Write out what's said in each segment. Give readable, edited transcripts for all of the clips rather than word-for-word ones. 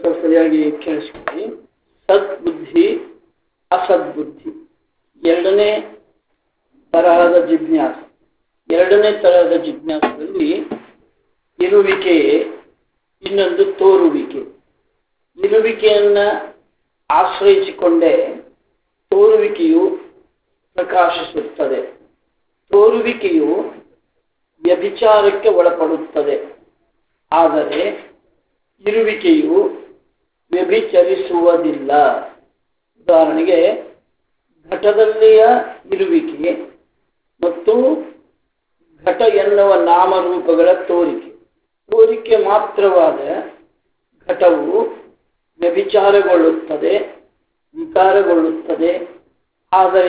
ಸ್ವಲ್ಪ ಸರಿಯಾಗಿ ಕೇಳಿಸ್ಕೊಳ್ಳಿ. ಸದ್ಬುದ್ಧಿ ಅಸದ್ಬುದ್ಧಿ ಎರಡನೇ ತರಹದ ಜಿಜ್ಞಾಸ. ಎರಡನೇ ತರಹದ ಜಿಜ್ಞಾಸದಲ್ಲಿ ಇರುವಿಕೆ, ಇನ್ನೊಂದು ತೋರುವಿಕೆ. ಇರುವಿಕೆಯನ್ನ ಆಶ್ರಯಿಸಿಕೊಂಡೇ ತೋರುವಿಕೆಯು ಪ್ರಕಾಶಿಸುತ್ತದೆ. ತೋರುವಿಕೆಯು ವ್ಯಭಿಚಾರಕ್ಕೆ ಒಳಪಡುತ್ತದೆ. ಆದರೆ ಇರುವಿಕೆಯು ವ್ಯಭಿಚರಿಸುವುದಿಲ್ಲ. ಉದಾಹರಣೆಗೆ ಘಟದಲ್ಲಿಯ ಇರುವಿಕೆ ಮತ್ತು ಘಟ ಎನ್ನುವ ನಾಮರೂಪಗಳ ತೋರಿಕೆ. ತೋರಿಕೆ ಮಾತ್ರವಾದ ಘಟವು ವ್ಯಭಿಚಾರಗೊಳ್ಳುತ್ತದೆ, ವಿಕಾರಗೊಳ್ಳುತ್ತದೆ. ಆದರೆ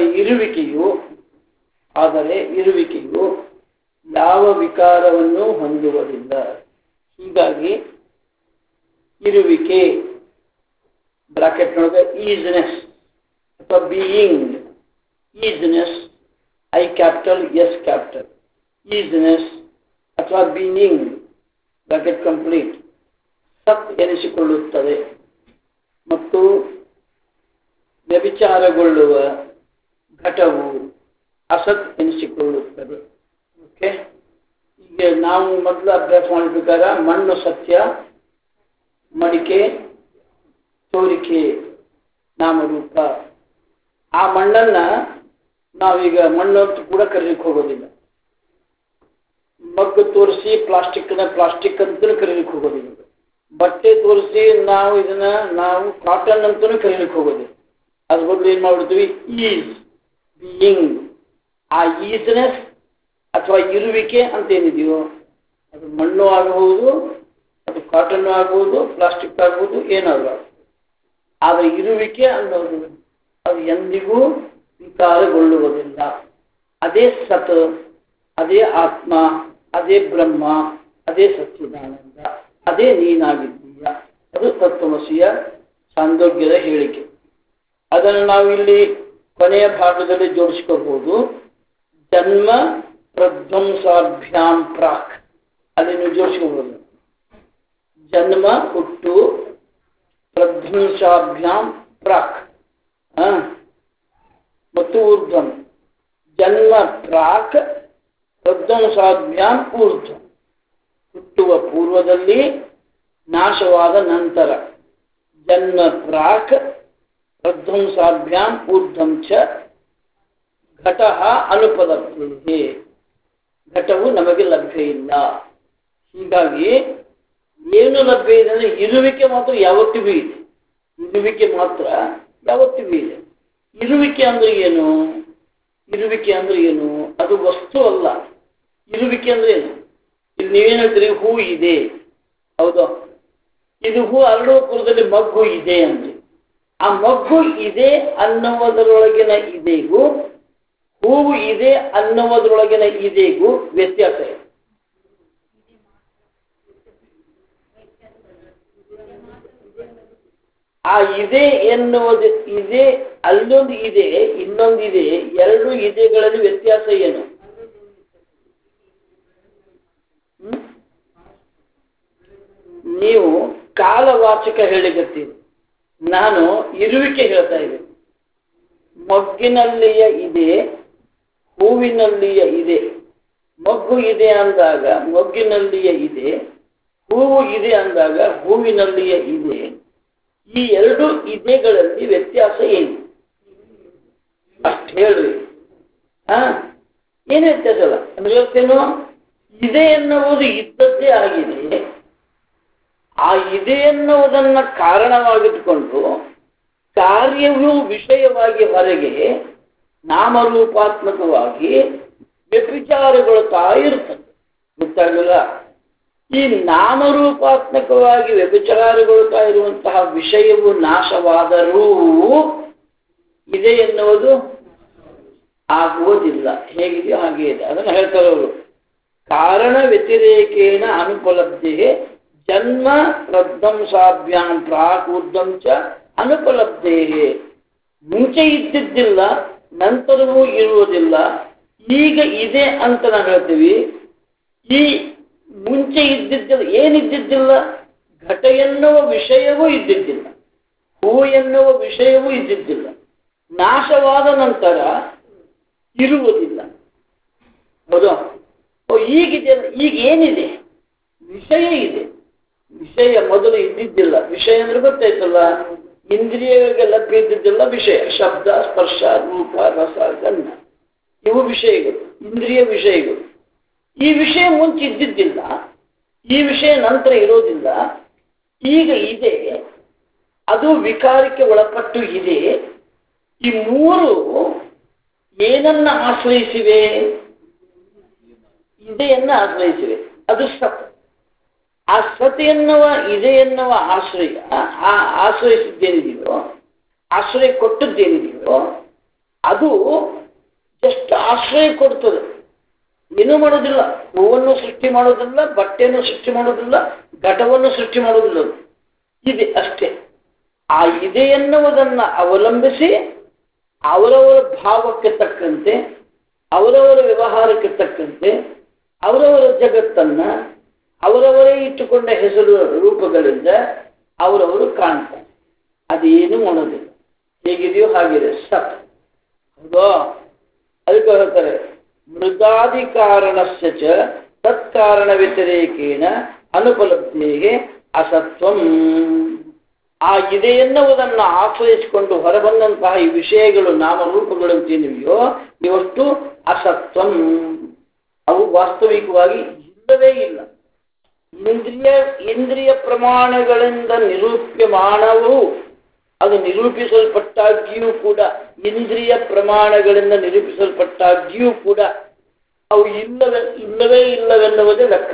ಇರುವಿಕೆಯು ಯಾವ ವಿಕಾರವನ್ನು ಹೊಂದುವುದಿಲ್ಲ. ಹೀಗಾಗಿ ಇರುವಿಕೆ ಬ್ರಾಕೆಟ್ ನೊಳಗೆ ಈಸ್ನೆಸ್ ಅಥವಾ being, isness I capital S capital, isness ಅಥವಾ ಬೀಯಿಂಗ್ ಬ್ರಾಕೆಟ್ ಕಂಪ್ಲೀಟ್ ಸತ್ ಎನಿಸಿಕೊಳ್ಳುತ್ತದೆ ಮತ್ತು ವ್ಯಭಿಚಾರಗೊಳ್ಳುವ ಘಟವು ಅಸತ್ ಎನಿಸಿಕೊಳ್ಳುತ್ತದೆ. ಓಕೆ, ಈಗ ನಾವು ಮೊದಲು ಅಭ್ಯಾಸ ಮಾಡಿದ ಪ್ರಕಾರ ಮಣ್ಣು ಸತ್ಯ, ಮಡಿಕೆ ತೋರಿಕೆ ನಾಮರೂಪ. ಆ ಮಣ್ಣನ್ನ ನಾವೀಗ ಮಣ್ಣು ಅಂತ ಕೂಡ ಕರೀಲಿಕ್ಕೆ ಹೋಗೋದಿಲ್ಲ. ಮಗ್ಗು ತೋರಿಸಿ ಪ್ಲಾಸ್ಟಿಕ್ ಅಂತಲೂ ಕರೀಲಿಕ್ಕೆ ಹೋಗೋದಿಲ್ಲ. ಬಟ್ಟೆ ತೋರಿಸಿ ನಾವು ಕಾಟನ್ ಅಂತಲೂ ಕರೀಲಿಕ್ಕೆ ಹೋಗೋದಿಲ್ಲ. ಅದ್ರ ಬದಲು ಏನ್ ಮಾಡ್ಬಿಡ್ತೀವಿ, ಈಸ್ ಬೀಯಿಂಗ್. ಆ ಈಸ್ನೆಸ್ ಅಥವಾ ಇರುವಿಕೆ ಅಂತ ಏನಿದೆಯೋ ಅದು ಮಣ್ಣು ಆಗಬಹುದು, ಅದು ಕಾಟನ್ ಆಗಬಹುದು, ಪ್ಲಾಸ್ಟಿಕ್ ಆಗಬಹುದು, ಏನಾದ್ರು. ಆದರೆ ಇರುವಿಕೆ ಅನ್ನೋದು ಅದು ಎಂದಿಗೂ ವಿಕಾರಗೊಳ್ಳುವುದಿಲ್ಲ. ಅದೇ ಸತ್, ಅದೇ ಆತ್ಮ, ಅದೇ ಬ್ರಹ್ಮ, ಅದೇ ಸಚ್ಚಿದಾನಂದ, ಅದೇ ನೀನಾಗಿದ್ದೀಯ. ಅದು ತತ್ವಮಸಿಯ ಛಾಂದೋಗ್ಯದ ಹೇಳಿಕೆ. ಅದನ್ನು ನಾವು ಇಲ್ಲಿ ಕೊನೆಯ ಭಾಗದಲ್ಲಿ ಜೋಡಿಸ್ಕೋಬಹುದು. ಜನ್ಮ ಪ್ರಧ್ವಂಸಾಭ್ಯಾಂ ಪ್ರಾಕ್, ಅಲ್ಲಿ ನೀವು ಜೋಡಿಸ್ಕೋಬಹುದು. ಜನ್ಮ ಹುಟ್ಟು, ಪ್ರಧ್ವಂಸಾಭ್ಯಾಂ ಪ್ರಾಕ್ ಮತ್ತು ಊರ್ಧ್ವಂ. ಜನ್ಮ ಪ್ರಾಕ್ ಪ್ರಧ್ವಂಸಾಭ್ಯಾಂ ಊರ್ಧ್ವಂ, ಹುಟ್ಟುವ ಪೂರ್ವದಲ್ಲಿ, ನಾಶವಾದ ನಂತರ. ಜನ್ಮ ಪ್ರಾಕ್ ಪ್ರಧ್ವಂಸಾಭ್ಯಾಂ ಊರ್ಧ್ವಂ ಚ ಘಟ ಅನುಪಲಭ್ಯತೆ, ಘಟವು ನಮಗೆ ಲಭ್ಯ ಇಲ್ಲ. ಹೀಗಾಗಿ ಏನು ಲಭ್ಯ ಇದೆ ಅಂದರೆ ಇರುವಿಕೆ ಮಾತ್ರ ಯಾವತ್ತಿಗೂ ಇದೆ. ಇರುವಿಕೆ ಮಾತ್ರ ಯಾವತ್ತಿಗೂ ಇದೆ. ಇರುವಿಕೆ ಅಂದ್ರೆ ಏನು? ಇರುವಿಕೆ ಅಂದ್ರೆ ಏನು? ಅದು ವಸ್ತು ಅಲ್ಲ. ಇರುವಿಕೆ ಅಂದ್ರೆ ಏನು? ಇಲ್ಲಿ ನೀವೇನು ಹೇಳ್ತೀರಿ, ಹೂ ಇದೆ, ಹೌದಾ? ಇದು ಹೂ ಅರಳುವ ಪೂರ್ವದಲ್ಲಿ ಮಗ್ಗು ಇದೆ ಅಂದ್ರೆ ಆ ಮಗ್ಗು ಇದೆ ಅನ್ನುವುದರೊಳಗಿನ ಇದೆಗೂ ಹೂವು ಇದೆ ಅನ್ನುವುದರೊಳಗಿನ ಇದೆಗೂ ವ್ಯತ್ಯಾಸ ಇದೆ. ಆ ಇದೆ ಎನ್ನುವುದು ಇದೆ, ಅಲ್ಲೊಂದು ಇದೆ, ಇನ್ನೊಂದು ಇದೆ. ಎರಡು ಇದೆಗಳಲ್ಲಿ ವ್ಯತ್ಯಾಸ ಏನು? ನೀವು ಕಾಲವಾಚಕ ಹೇಳಿಕತ್ತೀರಿ, ನಾನು ಇರುವಿಕೆ ಹೇಳ್ತಾ ಇದ್ದೇನೆ. ಮೊಗ್ಗಿನಲ್ಲಿಯ ಇದೆ, ಹೂವಿನಲ್ಲಿಯ ಇದೆ. ಮೊಗ್ಗು ಇದೆ ಅಂದಾಗ ಮೊಗ್ಗಿನಲ್ಲಿಯ ಇದೆ, ಹೂವು ಇದೆ ಅಂದಾಗ ಹೂವಿನಲ್ಲಿಯ ಇದೆ. ಈ ಎರಡು ಇದೆಗಳಲ್ಲಿ ವ್ಯತ್ಯಾಸ ಏನು? ಅಷ್ಟು ಹೇಳ್ರಿ. ಏನು ವ್ಯತ್ಯಾಸ ಅಲ್ಲ ಅಂದ್ರೆ ಇವತ್ತೇನು ಇದೆ ಎನ್ನುವುದು ಇದ್ದದ್ದೇ ಆಗಿದೆ. ಆ ಇದೆ ಎನ್ನುವುದನ್ನ ಕಾರಣವಾಗಿಟ್ಟುಕೊಂಡು ಕಾರ್ಯವು ವಿಷಯವಾಗಿ ಹೊರಗೆ ನಾಮರೂಪಾತ್ಮಕವಾಗಿ ವ್ಯಭಿಚಾರಗೊಳ್ತಾ ಇರ್ತದೆ. ಗೊತ್ತಾಗಲಿಲ್ಲ? ಈ ನಾಮರೂಪಾತ್ಮಕವಾಗಿ ವ್ಯಭಿಚಾರಗೊಳ್ತಾ ಇರುವಂತಹ ವಿಷಯವು ನಾಶವಾದರೂ ಇದೆ ಎನ್ನುವುದು ಆಗುವುದಿಲ್ಲ. ಹೇಗಿದೆಯೋ ಹಾಗೆ ಇದೆ. ಅದನ್ನು ಹೇಳ್ತಾರೆ ಅವರು. ಕಾರಣ ವ್ಯತಿರೇಕೇಣ ಅನುಪಲಬ್ಧಿ ಜನ್ಮ ಪ್ರಧ್ವಂಸಾಭ್ಯಾಂ ಪ್ರಾಕ್ ಊರ್ಧ್ವಂ ಚ ಅನುಪಲಬ್ಧೇ. ಮುಂಚೆ ಇದ್ದಿದ್ದಿಲ್ಲ, ನಂತರವೂ ಇರುವುದಿಲ್ಲ, ಈಗ ಇದೆ ಅಂತ ನಾವು ಹೇಳ್ತೀವಿ. ಈ ಮುಂಚೆ ಇದ್ದಿದ್ದಿಲ್ಲ, ಏನಿದ್ದಿದ್ದಿಲ್ಲ? ಘಟ ಎನ್ನುವ ವಿಷಯವೂ ಇದ್ದಿದ್ದಿಲ್ಲ, ಹೂ ಎನ್ನುವ ವಿಷಯವೂ ಇದ್ದಿದ್ದಿಲ್ಲ. ನಾಶವಾದ ನಂತರ ಇರುವುದಿಲ್ಲ. ಹೌದು. ಈಗಿದೆಯಲ್ಲ, ಈಗ ಏನಿದೆ? ವಿಷಯ ಇದೆ. ವಿಷಯ ಮೊದಲು ಇದ್ದಿದ್ದಿಲ್ಲ. ವಿಷಯ ಅಂದ್ರೆ ಗೊತ್ತಾಯ್ತಲ್ಲ, ಇಂದ್ರಿಯಗಳಿಗೆ ಲಭ್ಯ ಇದ್ದಿದ್ದಿಲ್ಲ ವಿಷಯ. ಶಬ್ದ, ಸ್ಪರ್ಶ, ರೂಪ, ರಸ, ಗಂಧ ಇವು ವಿಷಯಗಳು, ಇಂದ್ರಿಯ ವಿಷಯಗಳು. ಈ ವಿಷಯ ಮುಂಚೆ ಇದ್ದಿದ್ದಿಲ್ಲ, ಈ ವಿಷಯ ನಂತರ ಇರೋದಿಲ್ಲ. ಈಗ ಇದೆ, ಅದು ವಿಕಾರಕ್ಕೆ ಒಳಪಟ್ಟು ಇದೆ. ಈ ಮೂರು ಏನನ್ನ ಆಶ್ರಯಿಸಿವೆ? ಇದೆಯನ್ನ ಆಶ್ರಯಿಸಿವೆ. ಅದು ಸತ್. ಆ ಸತ್ ಎನ್ನುವ ಇದೆ ಎನ್ನುವ ಆಶ್ರಯ, ಆ ಆಶ್ರಯಿಸಿದ್ದೇನಿದೆಯೋ, ಆಶ್ರಯ ಕೊಟ್ಟದ್ದೇನಿದೆಯೋ, ಅದು ಎಷ್ಟು ಆಶ್ರಯ ಕೊಡ್ತದೆ, ಏನೂ ಮಾಡೋದಿಲ್ಲ. ಹೂವನ್ನು ಸೃಷ್ಟಿ ಮಾಡೋದಿಲ್ಲ, ಬಟ್ಟೆಯನ್ನು ಸೃಷ್ಟಿ ಮಾಡೋದಿಲ್ಲ, ಘಟವನ್ನು ಸೃಷ್ಟಿ ಮಾಡೋದಿಲ್ಲ. ಇದೆ ಅಷ್ಟೇ. ಆ ಇದೆ ಎನ್ನುವುದನ್ನ ಅವಲಂಬಿಸಿ ಅವರವರ ಭಾವಕ್ಕೆ ತಕ್ಕಂತೆ, ಅವರವರ ವ್ಯವಹಾರಕ್ಕೆ ತಕ್ಕಂತೆ, ಅವರವರ ಜಗತ್ತನ್ನ ಅವರವರೇ ಇಟ್ಟುಕೊಂಡ ಹೆಸರು ರೂಪಗಳಿಂದ ಅವರವರು ಕಾಣ್ತಾರೆ. ಅದೇನು ಮಾಡೋದಿಲ್ಲ. ಹೇಗಿದೆಯೋ ಹಾಗಿದೆ ಸತ್. ಹೌದೋ? ಅದಕ್ಕೆ ಹೇಳ್ತಾರೆ, ಮೃದಾದಿ ಕಾರಣಸ್ಯ ಚ ತತ್ಕಾರಣ ವ್ಯತಿರೇಕೇಣ ಅನುಪಲಬ್ಧಿಗೆ ಅಸತ್ವಂ. ಆ ಇದೆ ಎನ್ನುವುದನ್ನು ಆಶ್ರಯಿಸಿಕೊಂಡು ಹೊರಬಂದಂತಹ ಈ ವಿಷಯಗಳು, ನಾಮರೂಪಗಳಂತೇನಿವೆಯೋ, ಇವಷ್ಟು ಅಸತ್ವಂ. ಅವು ವಾಸ್ತವಿಕವಾಗಿ ಇಲ್ಲವೇ ಇಲ್ಲ. ಇಂದ್ರಿಯ ಪ್ರಮಾಣಗಳಿಂದ ನಿರೂಪ್ಯಮಾನವು, ಅದು ನಿರೂಪಿಸಲ್ಪಟ್ಟಾಗಿಯೂ ಕೂಡ, ಇಂದ್ರಿಯ ಪ್ರಮಾಣಗಳಿಂದ ನಿರೂಪಿಸಲ್ಪಟ್ಟಾಗಿಯೂ ಕೂಡ ಅವು ಇಲ್ಲವೇ ಇಲ್ಲವೆನ್ನುವುದೇ ಲೆಕ್ಕ.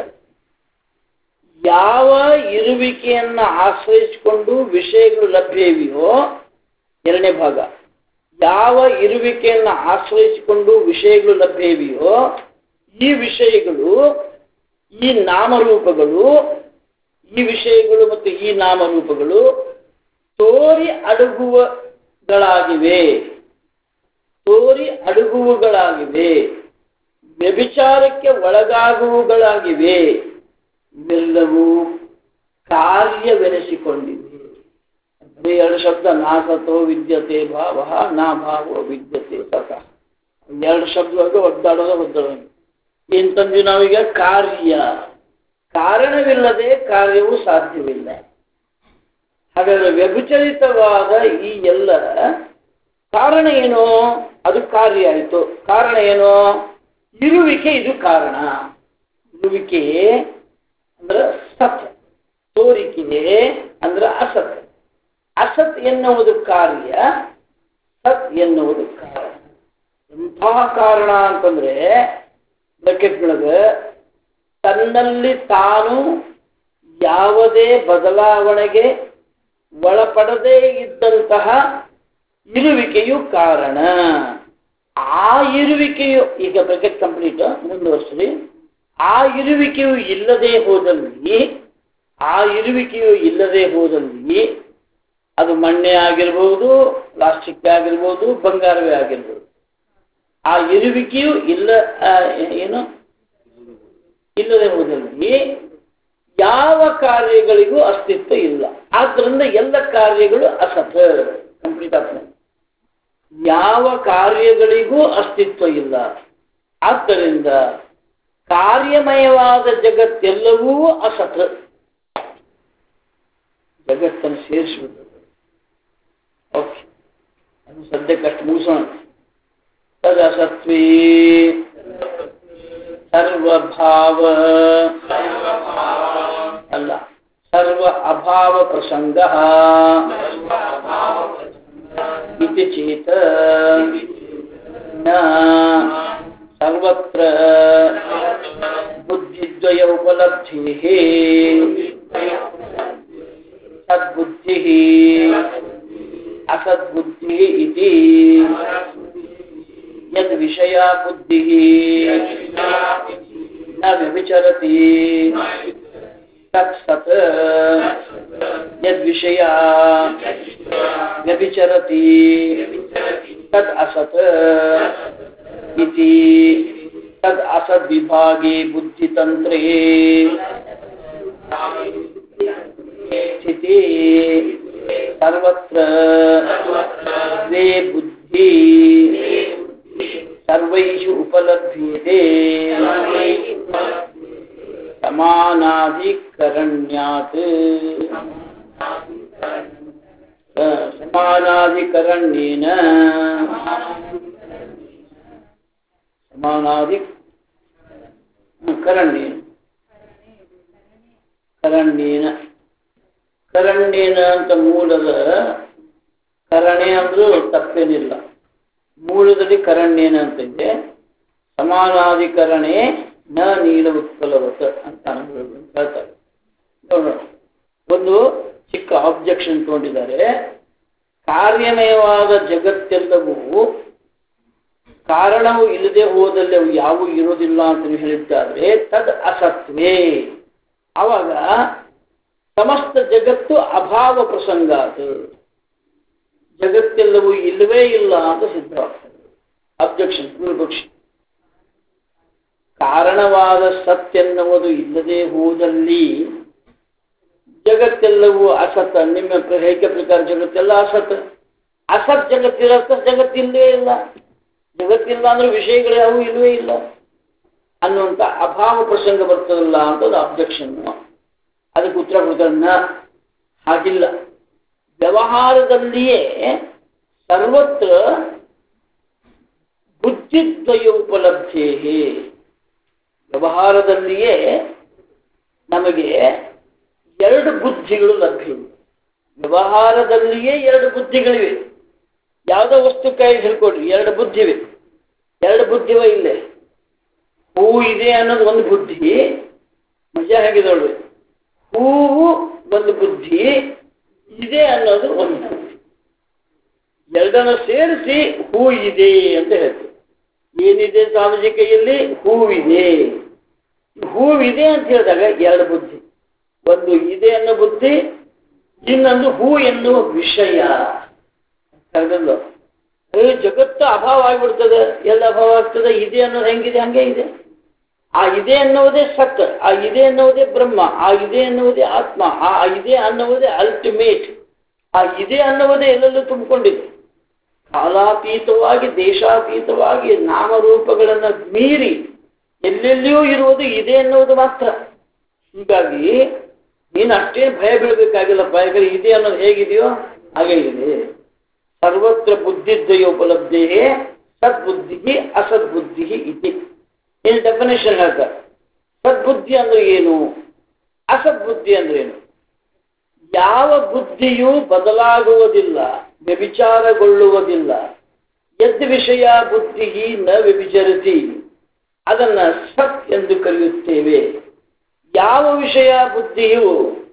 ಯಾವ ಇರುವಿಕೆಯನ್ನು ಆಶ್ರಯಿಸಿಕೊಂಡು ವಿಷಯಗಳು ಲಭ್ಯ ಇವೆಯೋ, ಎರಡನೇ ಭಾಗ, ಯಾವ ಇರುವಿಕೆಯನ್ನು ಆಶ್ರಯಿಸಿಕೊಂಡು ವಿಷಯಗಳು ಲಭ್ಯ ಇವೆಯೋ, ಈ ವಿಷಯಗಳು, ಈ ನಾಮರೂಪಗಳು, ಈ ವಿಷಯಗಳು ಮತ್ತು ಈ ನಾಮರೂಪಗಳು ತೋರಿ ಅಡಗುವಗಳಾಗಿವೆ, ತೋರಿ ಅಡಗುವುಗಳಾಗಿವೆ, ವ್ಯಭಿಚಾರಕ್ಕೆ ಒಳಗಾಗುವುಗಳಾಗಿವೆ. ಇವೆಲ್ಲವೂ ಕಾರ್ಯವೆನಿಸಿಕೊಂಡಿವೆ. ಅದೇ ಎರಡು ಶಬ್ದ, ನಾಸತೋ ವಿದ್ಯತೆ ಭಾವ, ನಾ ಭಾವೋ ವಿದ್ಯತೆ ಸತಃ. ಎರಡು ಶಬ್ದವಾಗ ಒದ್ದಾಡೋದು. ಏನ್ ತಂದ್ವಿ ನಾವೀಗ? ಕಾರ್ಯ. ಕಾರಣವಿಲ್ಲದೆ ಕಾರ್ಯವು ಸಾಧ್ಯವಿಲ್ಲ. ಹಾಗಾದ್ರೆ ವ್ಯಭಿಚರಿತವಾದ ಈ ಎಲ್ಲ ಕಾರಣ ಏನು? ಅದು ಕಾರ್ಯ ಆಯಿತು. ಕಾರಣ ಏನು? ಇರುವಿಕೆ. ಇದು ಕಾರಣ. ಇರುವಿಕೆ ಅಂದ್ರೆ ಸತ್, ತೋರಿಕೆ ಅಂದ್ರೆ ಅಸತ್. ಅಸತ್ ಎನ್ನುವುದು ಕಾರ್ಯ, ಸತ್ ಎನ್ನುವುದು ಕಾರಣ. ಎಂತಹ ಕಾರಣ ಅಂತಂದ್ರೆ, ಬ್ರಾಕೆಟ್ನೊಳಗೆ ತನ್ನಲ್ಲಿ ತಾನು ಯಾವುದೇ ಬದಲಾವಣೆಗೆ ಒಳಪಡದೇ ಇದ್ದಂತಹ ಇರುವಿಕೆಯು ಕಾರಣ. ಆ ಇರುವಿಕೆಯು, ಈಗ ಬ್ರಾಕೆಟ್ ಕಂಪ್ಲೀಟ್ ಮುಂದುವರಿಸಿ, ಆ ಇರುವಿಕೆಯು ಇಲ್ಲದೆ ಹೋದಲ್ಲಿ, ಆ ಇರುವಿಕೆಯು ಇಲ್ಲದೆ ಹೋದಲ್ಲಿ ಅದು ಮಣ್ಣೆ ಆಗಿರ್ಬೋದು, ಪ್ಲಾಸ್ಟಿಕ್ ಆಗಿರ್ಬೋದು, ಬಂಗಾರವೇ ಆಗಿರ್ಬೋದು, ಆ ಇರುವಿಕೆಯು ಇಲ್ಲದೆ ಹೋದಲ್ಲಿ ಯಾವ ಕಾರ್ಯಗಳಿಗೂ ಅಸ್ತಿತ್ವ ಇಲ್ಲ. ಆದ್ದರಿಂದ ಎಲ್ಲ ಕಾರ್ಯಗಳು ಅಸತ್. ಕಂಪ್ಲೀಟ್ ಆಗ್ತದೆ. ಯಾವ ಕಾರ್ಯಗಳಿಗೂ ಅಸ್ತಿತ್ವ ಇಲ್ಲ. ಆದ್ದರಿಂದ ಕಾರ್ಯಮಯವಾದ ಜಗತ್ತೆಲ್ಲವೂ ಅಸತ್. ಜಗತ್ತನ್ನು ಸೇರಿಸುವುದು. ಓಕೆ, ಅದು ಸದ್ಯಕ್ಕಷ್ಟು ಮುಗಿಸೋಣ. ತದಸತ್ವೇ ಸರ್ವಭಾವ ಅಲ್ಲ, ಸರ್ವ ಅಭಾವ ಪ್ರಸಂಗ ಇತಿ ಚೇತ ನ ಸರ್ವತ್ರ ಬುದ್ಧಿದ್ವಯ ಉಪಲಬ್ಧೇಃ ಸದ್ಬುದ್ಧಿಃ असद्बुद्धि इति यद विषया बुद्धि न व्यभिचरति तत्सत् यद विषया व्यभिचरति तद असत् इति तद असद विभागे बुद्धितंत्रे ಸ್ಥಿತಿ ಸರ್ವತ್ರ ದ್ವೇ ಬುದ್ಧಿ ಸರ್ವೈಃ ಉಪಲಭ್ಯತೆ ಸಮಾನಾಧಿಕರಣ್ಯಾತ್ ಸಮಾನಾಧಿಕರಣ್ಯೇನ ಕರಣ್ಯೇನ ಅಂತ ಮೂಲದ ಕರಣೆ ಅಂದ್ರೂ ತಪ್ಪೇನಿಲ್ಲ. ಮೂಲದಲ್ಲಿ ಕರಣ್ಯೇನ ಅಂತ ಇದೆ. ಸಮಾನಾಧಿಕರಣೆ ನ ನೀಲ ಉತ್ಪಲವತ್ ಅಂತ ಹೇಳ್ತಾರೆ. ನೋಡೋಣ, ಒಂದು ಚಿಕ್ಕ ಆಬ್ಜೆಕ್ಷನ್ ತಗೊಂಡಿದ್ದಾರೆ. ಕಾರ್ಯಮಯವಾದ ಜಗತ್ತೆಲ್ಲವೂ ಕಾರಣವು ಇಲ್ಲದೆ ಹೋದಲ್ಲಿ ಅವು ಯಾವೂ ಇರೋದಿಲ್ಲ ಅಂತ ಹೇಳಿದ್ದಾದ್ರೆ ತದ್ ಅಸತ್ವೇ. ಆವಾಗ ಸಮಸ್ತ ಜಗತ್ತು ಅಭಾವ ಪ್ರಸಂಗ, ಜಗತ್ತೆಲ್ಲವೂ ಇಲ್ಲವೇ ಇಲ್ಲ ಅಂತ ಸಿದ್ಧವಾಗ್ತದೆ. ಅಬ್ಜೆಕ್ಷನ್, ಪೂರ್ವಪಕ್ಷ. ಕಾರಣವಾದ ಸತ್ಯೆನ್ನುವುದು ಇಲ್ಲದೆ ಹೋದಲ್ಲಿ ಜಗತ್ತೆಲ್ಲವೂ ಅಸತ್. ನಿಮ್ಮ ಹೇಗೆ ಪ್ರಕಾರ ಜಗತ್ತೆಲ್ಲ ಅಸತ್. ಅಸತ್ ಜಗತ್ತಿರತ್ತ ಜಗತ್ತಿಲ್ಲವೇ ಇಲ್ಲ. ಜಗತ್ತಿಲ್ಲ ಅಂದ್ರೆ ವಿಷಯಗಳು ಯಾವೂ ಇಲ್ಲವೇ ಇಲ್ಲ ಅನ್ನುವಂಥ ಅಭಾವ ಪ್ರಸಂಗ ಬರ್ತದಲ್ಲ ಅಂತ ಒಂದು ಅಬ್ಜೆಕ್ಷನ್. ಅದಕ್ಕೆ ಉತ್ತರ ಕೊಡ್ತಾರನ್ನ ಹಾಗಿಲ್ಲ. ವ್ಯವಹಾರದಲ್ಲಿಯೇ ಸರ್ವತ್ರ ಬುದ್ಧಿದ್ವಯ ಉಪಲಬ್ಧೇ. ವ್ಯವಹಾರದಲ್ಲಿಯೇ ನಮಗೆ ಎರಡು ಬುದ್ಧಿಗಳು ಲಭ್ಯ. ವ್ಯವಹಾರದಲ್ಲಿಯೇ ಎರಡು ಬುದ್ಧಿಗಳಿವೆ. ಯಾವುದೋ ವಸ್ತು ಕೈ ಹಿಡ್ಕೊಡ್ರಿ, ಎರಡು ಬುದ್ಧಿವೆ. ಎರಡು ಬುದ್ಧಿವ ಇಲ್ಲೇ. ಹೂವು ಇದೆ ಅನ್ನೋದು ಒಂದು ಬುದ್ಧಿ. ಮಜಾ ಹೇಗಿದೆ ನೋಡ್ರಿ. ಹೂವು ಒಂದು ಬುದ್ಧಿ, ಇದೆ ಅನ್ನೋದು ಒಂದು ಬುದ್ಧಿ. ಎರಡನ್ನು ಸೇರಿಸಿ ಹೂ ಇದೆ ಅಂತ ಹೇಳ್ತೀವಿ. ಏನಿದೆ ಸ್ವಾಮೀಜಿ ಕೈಯಲ್ಲಿ? ಹೂವಿದೆ. ಹೂವಿದೆ ಅಂತ ಹೇಳಿದಾಗ ಎರಡು ಬುದ್ಧಿ. ಒಂದು ಇದೆ ಅನ್ನೋ ಬುದ್ಧಿ, ಇನ್ನೊಂದು ಹೂ ಎನ್ನುವ ವಿಷಯ. ಜಗತ್ತು ಅಭಾವ ಆಗಿಬಿಡ್ತದೆ. ಎಲ್ಲ ಅಭಾವ ಆಗ್ತದೆ. ಇದೆ ಅನ್ನೋದು ಹೆಂಗಿದೆ ಹಂಗೆ ಇದೆ. ಆ ಇದೆ ಅನ್ನುವುದೇ ಸತ್, ಆ ಇದೆ ಅನ್ನುವುದೇ ಬ್ರಹ್ಮ, ಆ ಇದೆ ಅನ್ನುವುದೇ ಆತ್ಮ, ಆ ಇದೆ ಅನ್ನುವುದೇ ಅಲ್ಟಿಮೇಟ್. ಆ ಇದೆ ಅನ್ನುವುದೇ ಎಲ್ಲೆಲ್ಲೂ ತುಂಬಿಕೊಂಡಿದೆ. ಕಾಲಾತೀತವಾಗಿ, ದೇಶಾತೀತವಾಗಿ, ನಾಮರೂಪಗಳನ್ನು ಮೀರಿ ಎಲ್ಲೆಲ್ಲಿಯೂ ಇರುವುದು ಇದೆ ಎನ್ನುವುದು ಮಾತ್ರ. ಹೀಗಾಗಿ ನೀನು ಅಷ್ಟೇ ಭಯ ಬೀಳಬೇಕಾಗಿಲ್ಲಪ್ಪ. ಯಾಕಂದ್ರೆ ಇದೆ ಅನ್ನೋದು ಹೇಗಿದೆಯೋ ಹಾಗೆ ಇದೆ. ಸರ್ವತ್ರ ಬುದ್ಧಿದ್ವಯ ಉಪಲಬ್ಧೇ ಸದ್ಬುದ್ಧಿ ಅಸದ್ಬುದ್ಧಿ ಇತಿ. ಏನು ಡೆಫಿನೇಷನ್ ಹೇಳ್ತಾರೆ. ಸದ್ಬುದ್ಧಿ ಅಂದ್ರೆ ಏನು, ಅಸದ್ಬುದ್ಧಿ ಅಂದ್ರೆ ಏನು? ಯಾವ ಬುದ್ಧಿಯೂ ಬದಲಾಗುವುದಿಲ್ಲ, ವ್ಯಭಿಚಾರಗೊಳ್ಳುವುದಿಲ್ಲ. ಯದ್ ವಿಷಯ ಬುದ್ಧಿ ನ ವ್ಯಭಿಚರತಿ, ಅದನ್ನ ಸತ್ ಎಂದು ಕರೆಯುತ್ತೇವೆ. ಯಾವ ವಿಷಯ ಬುದ್ಧಿಯು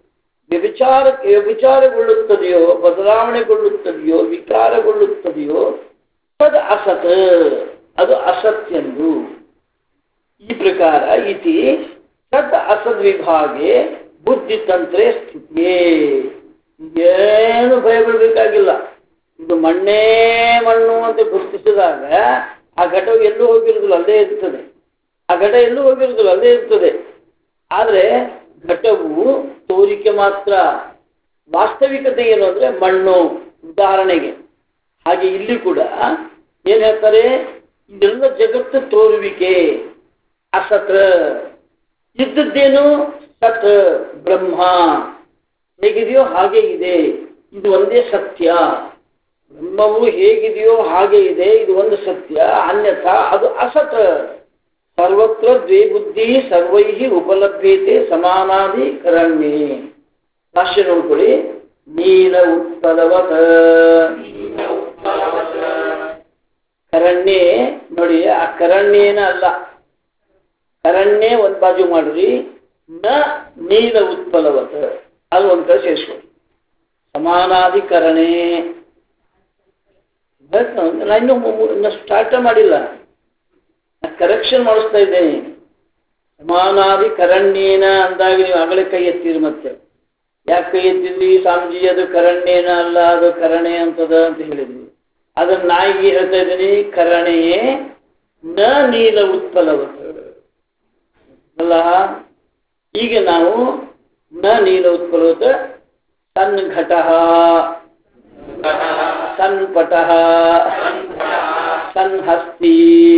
ವ್ಯಭಿಚಾರಗೊಳ್ಳುತ್ತದೆಯೋ, ಬದಲಾವಣೆಗೊಳ್ಳುತ್ತದೆಯೋ, ವಿಕಾರಗೊಳ್ಳುತ್ತದೆಯೋ ತದ್ ಅಸತ್, ಅದು ಅಸತ್ಯೆಂದು. ಈ ಪ್ರಕಾರ ಇತಿ ತದ್ ಅಸದ್ ವಿಭಾಗೆ ಬುದ್ಧಿತಂತ್ರೇ ಸ್ಥಿತಿಯೇ. ಏನು ಭಯ ಬೀಳಬೇಕಾಗಿಲ್ಲ. ಇದು ಮಣ್ಣೇ ಮಣ್ಣು ಅಂತ ಗುರುತಿಸಿದಾಗ ಆ ಘಟವು ಎಲ್ಲೂ ಹೋಗಿರುವುದಿಲ್ಲ, ಅಲ್ಲೇ ಇರ್ತದೆ. ಆ ಘಟ ಎಲ್ಲೂ ಹೋಗಿರುವುದಿಲ್ಲ, ಅಲ್ಲೇ ಇರ್ತದೆ. ಆದರೆ ಘಟವು ತೋರಿಕೆ ಮಾತ್ರ. ವಾಸ್ತವಿಕತೆ ಏನು ಅಂದರೆ ಮಣ್ಣು. ಉದಾಹರಣೆಗೆ ಹಾಗೆ ಇಲ್ಲಿ ಕೂಡ ಏನು ಹೇಳ್ತಾರೆ, ಇದೆಲ್ಲ ಜಗತ್ತು ತೋರುವಿಕೆ, ಅಸತ್. ಇದ್ದದ್ದೇನು ಸತ್, ಬ್ರಹ್ಮ. ಹೇಗಿದೆಯೋ ಹಾಗೆ ಇದೆ, ಇದು ಒಂದೇ ಸತ್ಯ. ಬ್ರಹ್ಮವು ಹೇಗಿದೆಯೋ ಹಾಗೆ ಇದೆ, ಇದು ಒಂದು ಸತ್ಯ. ಅನ್ಯಥಾ ಅದು ಅಸತ್. ಸರ್ವತ್ರ ದ್ವೇ ಬುದ್ಧಿ ಸರ್ವೈಹಿ ಉಪಲಭ್ಯತೆ ಸಮಾನಾಧಿಕರಣ್ಯೇ. ಭಾಷ್ಯ ನೋಡ್ಕೊಳ್ಳಿ. ನೀಲ ಉತ್ಪಲವತ್. ಕರಣ್ಯೇ ನೋಡಿ, ಆ ಕರಣ್ಯೇನ ಅಲ್ಲ. ಕರಣ್ಯೇ ಒಂದು ಬಾಜು ಮಾಡ್ರಿ, ನ ನೀಲ ಉತ್ಪಲವತ್ ಅದು ಒಂದು ಕಡೆ ಸೇರಿಸ್ಕೊಳ್ಳಿ. ಸಮಾನಾಧಿಕರಣೆ. ನಾನು ಇನ್ನೂ ಸ್ಟಾರ್ಟ್ ಮಾಡಿಲ್ಲ, ಕರೆಕ್ಷನ್ ಮಾಡಿಸ್ತಾ ಇದ್ದೇನೆ. ಸಮಾನಾಧಿಕರಣ್ಯೇನ ಅಂದಾಗ ನೀವು ಆಗಲೇ ಕೈ ಎತ್ತೀರಿ. ಮತ್ತೆ ಯಾಕೆ ಕೈ ಎತ್ತಿದ್ರಿ? ಸ್ವಾಮೀಜಿ ಅದು ಕರಣ್ಯೇನ ಅಲ್ಲ, ಅದು ಕರಣೆ ಅಂತದ ಅಂತ ಹೇಳಿದ್ವಿ. ಅದನ್ನ ನಾಯಿಗೆ ಹೇಳ್ತಾ ಇದ್ದೀನಿ, ಕರಣೆಯೇ ನ ನೀಲ ಉತ್ಪಲವತ್ ಅಲ್ಲ. ಈಗ ನಾವು ನ ನೀಲ ಉತ್ಪಲವತ್ ಸನ್ಘಟಃ ಸನ್ಪಟಃ ಸನ್ಹಸ್ತಿ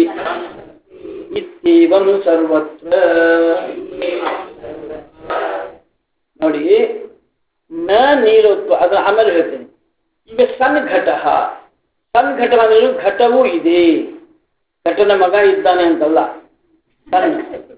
ಇತ್ಯೇವಂ ಸರ್ವತ್ರ. ನೋಡಿ, ನ ನೀರೋತ್ಪ ಅದು ಆಮೇಲೆ ಹೇಳ್ತೇನೆ. ಈಗ ಸನ್ಘಟಃ, ಸನ್ಘಟ ಅಂದ್ರೆ ಘಟವೂ ಇದೆ, ಘಟನ ಮಗ ಇದ್ದಾನೆ ಅಂತಲ್ಲ. ಸನ್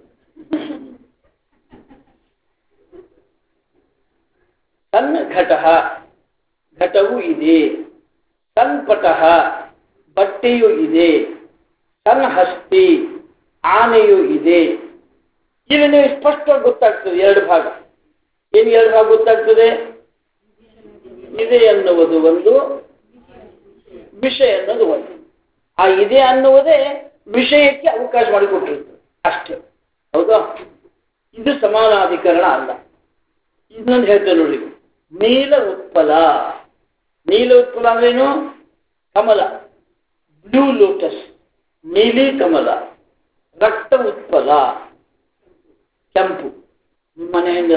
ಸನ್ಘಟಃ ಘಟವೂ ಇದೆ, ಸನ್ಪಟಃ ಬಟ್ಟೆಯೂ ಇದೆ, ಸನ್ಹಸ್ತಿ ಆನೆಯೂ ಇದೆ. ಇಲ್ಲಿ ನೀವು ಸ್ಪಷ್ಟವಾಗಿ ಗೊತ್ತಾಗ್ತದೆ ಎರಡು ಭಾಗ. ಏನು ಎರಡು ಭಾಗ ಗೊತ್ತಾಗ್ತದೆ? ಇದೆ ಅನ್ನುವುದು ಒಂದು, ವಿಷಯ ಅನ್ನೋದು ಒಂದು. ಆ ಇದೆ ಅನ್ನುವುದೇ ವಿಷಯಕ್ಕೆ ಅವಕಾಶ ಮಾಡಿಕೊಟ್ಟಿರ್ತದೆ ಅಷ್ಟೇ. ಹೌದಾ? ಇದು ಸಮಾನಾಧಿಕರಣ ಅಲ್ಲ. ಇನ್ನೊಂದು ಹೇಳ್ತೇನೆ ನೋಡಿ, ನೀಲ ಉತ್ಪಲ. ನೀಲ ಉತ್ಪಲ ಅಂದ್ರೇನು? ಕಮಲ, ಬ್ಲೂ ಲೋಟಸ್, ನೀಲಿ ಕಮಲ. ರಕ್ತ ಉತ್ಪಲ ಕೆಂಪು. ನಿಮ್ಮ ಮನೆಯಿಂದ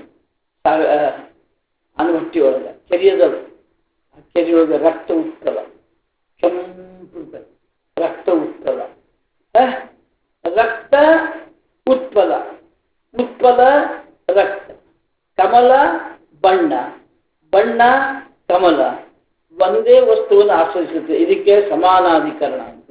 ಅನುವಟ್ಟಿ ಒಳಗೆ ಕೆರೆಯದಳು, ಆ ಕೆರೆಯೊಳಗೆ ರಕ್ತ ಉತ್ಪಲ, ಕೆಂಪು ರಕ್ತ ಉತ್ಪಲ. ರಕ್ತ ಉತ್ಪಲ, ಉತ್ಪಲ ರಕ್ತ, ಕಮಲ ಬಣ್ಣ, ಬಣ್ಣ ಕಮಲ. ಒಂದೇ ವಸ್ತುವನ್ನು ಆಶ್ರಯಿಸುತ್ತೆ. ಇದಕ್ಕೆ ಸಮಾನಾಧಿಕರಣ ಅಂತ.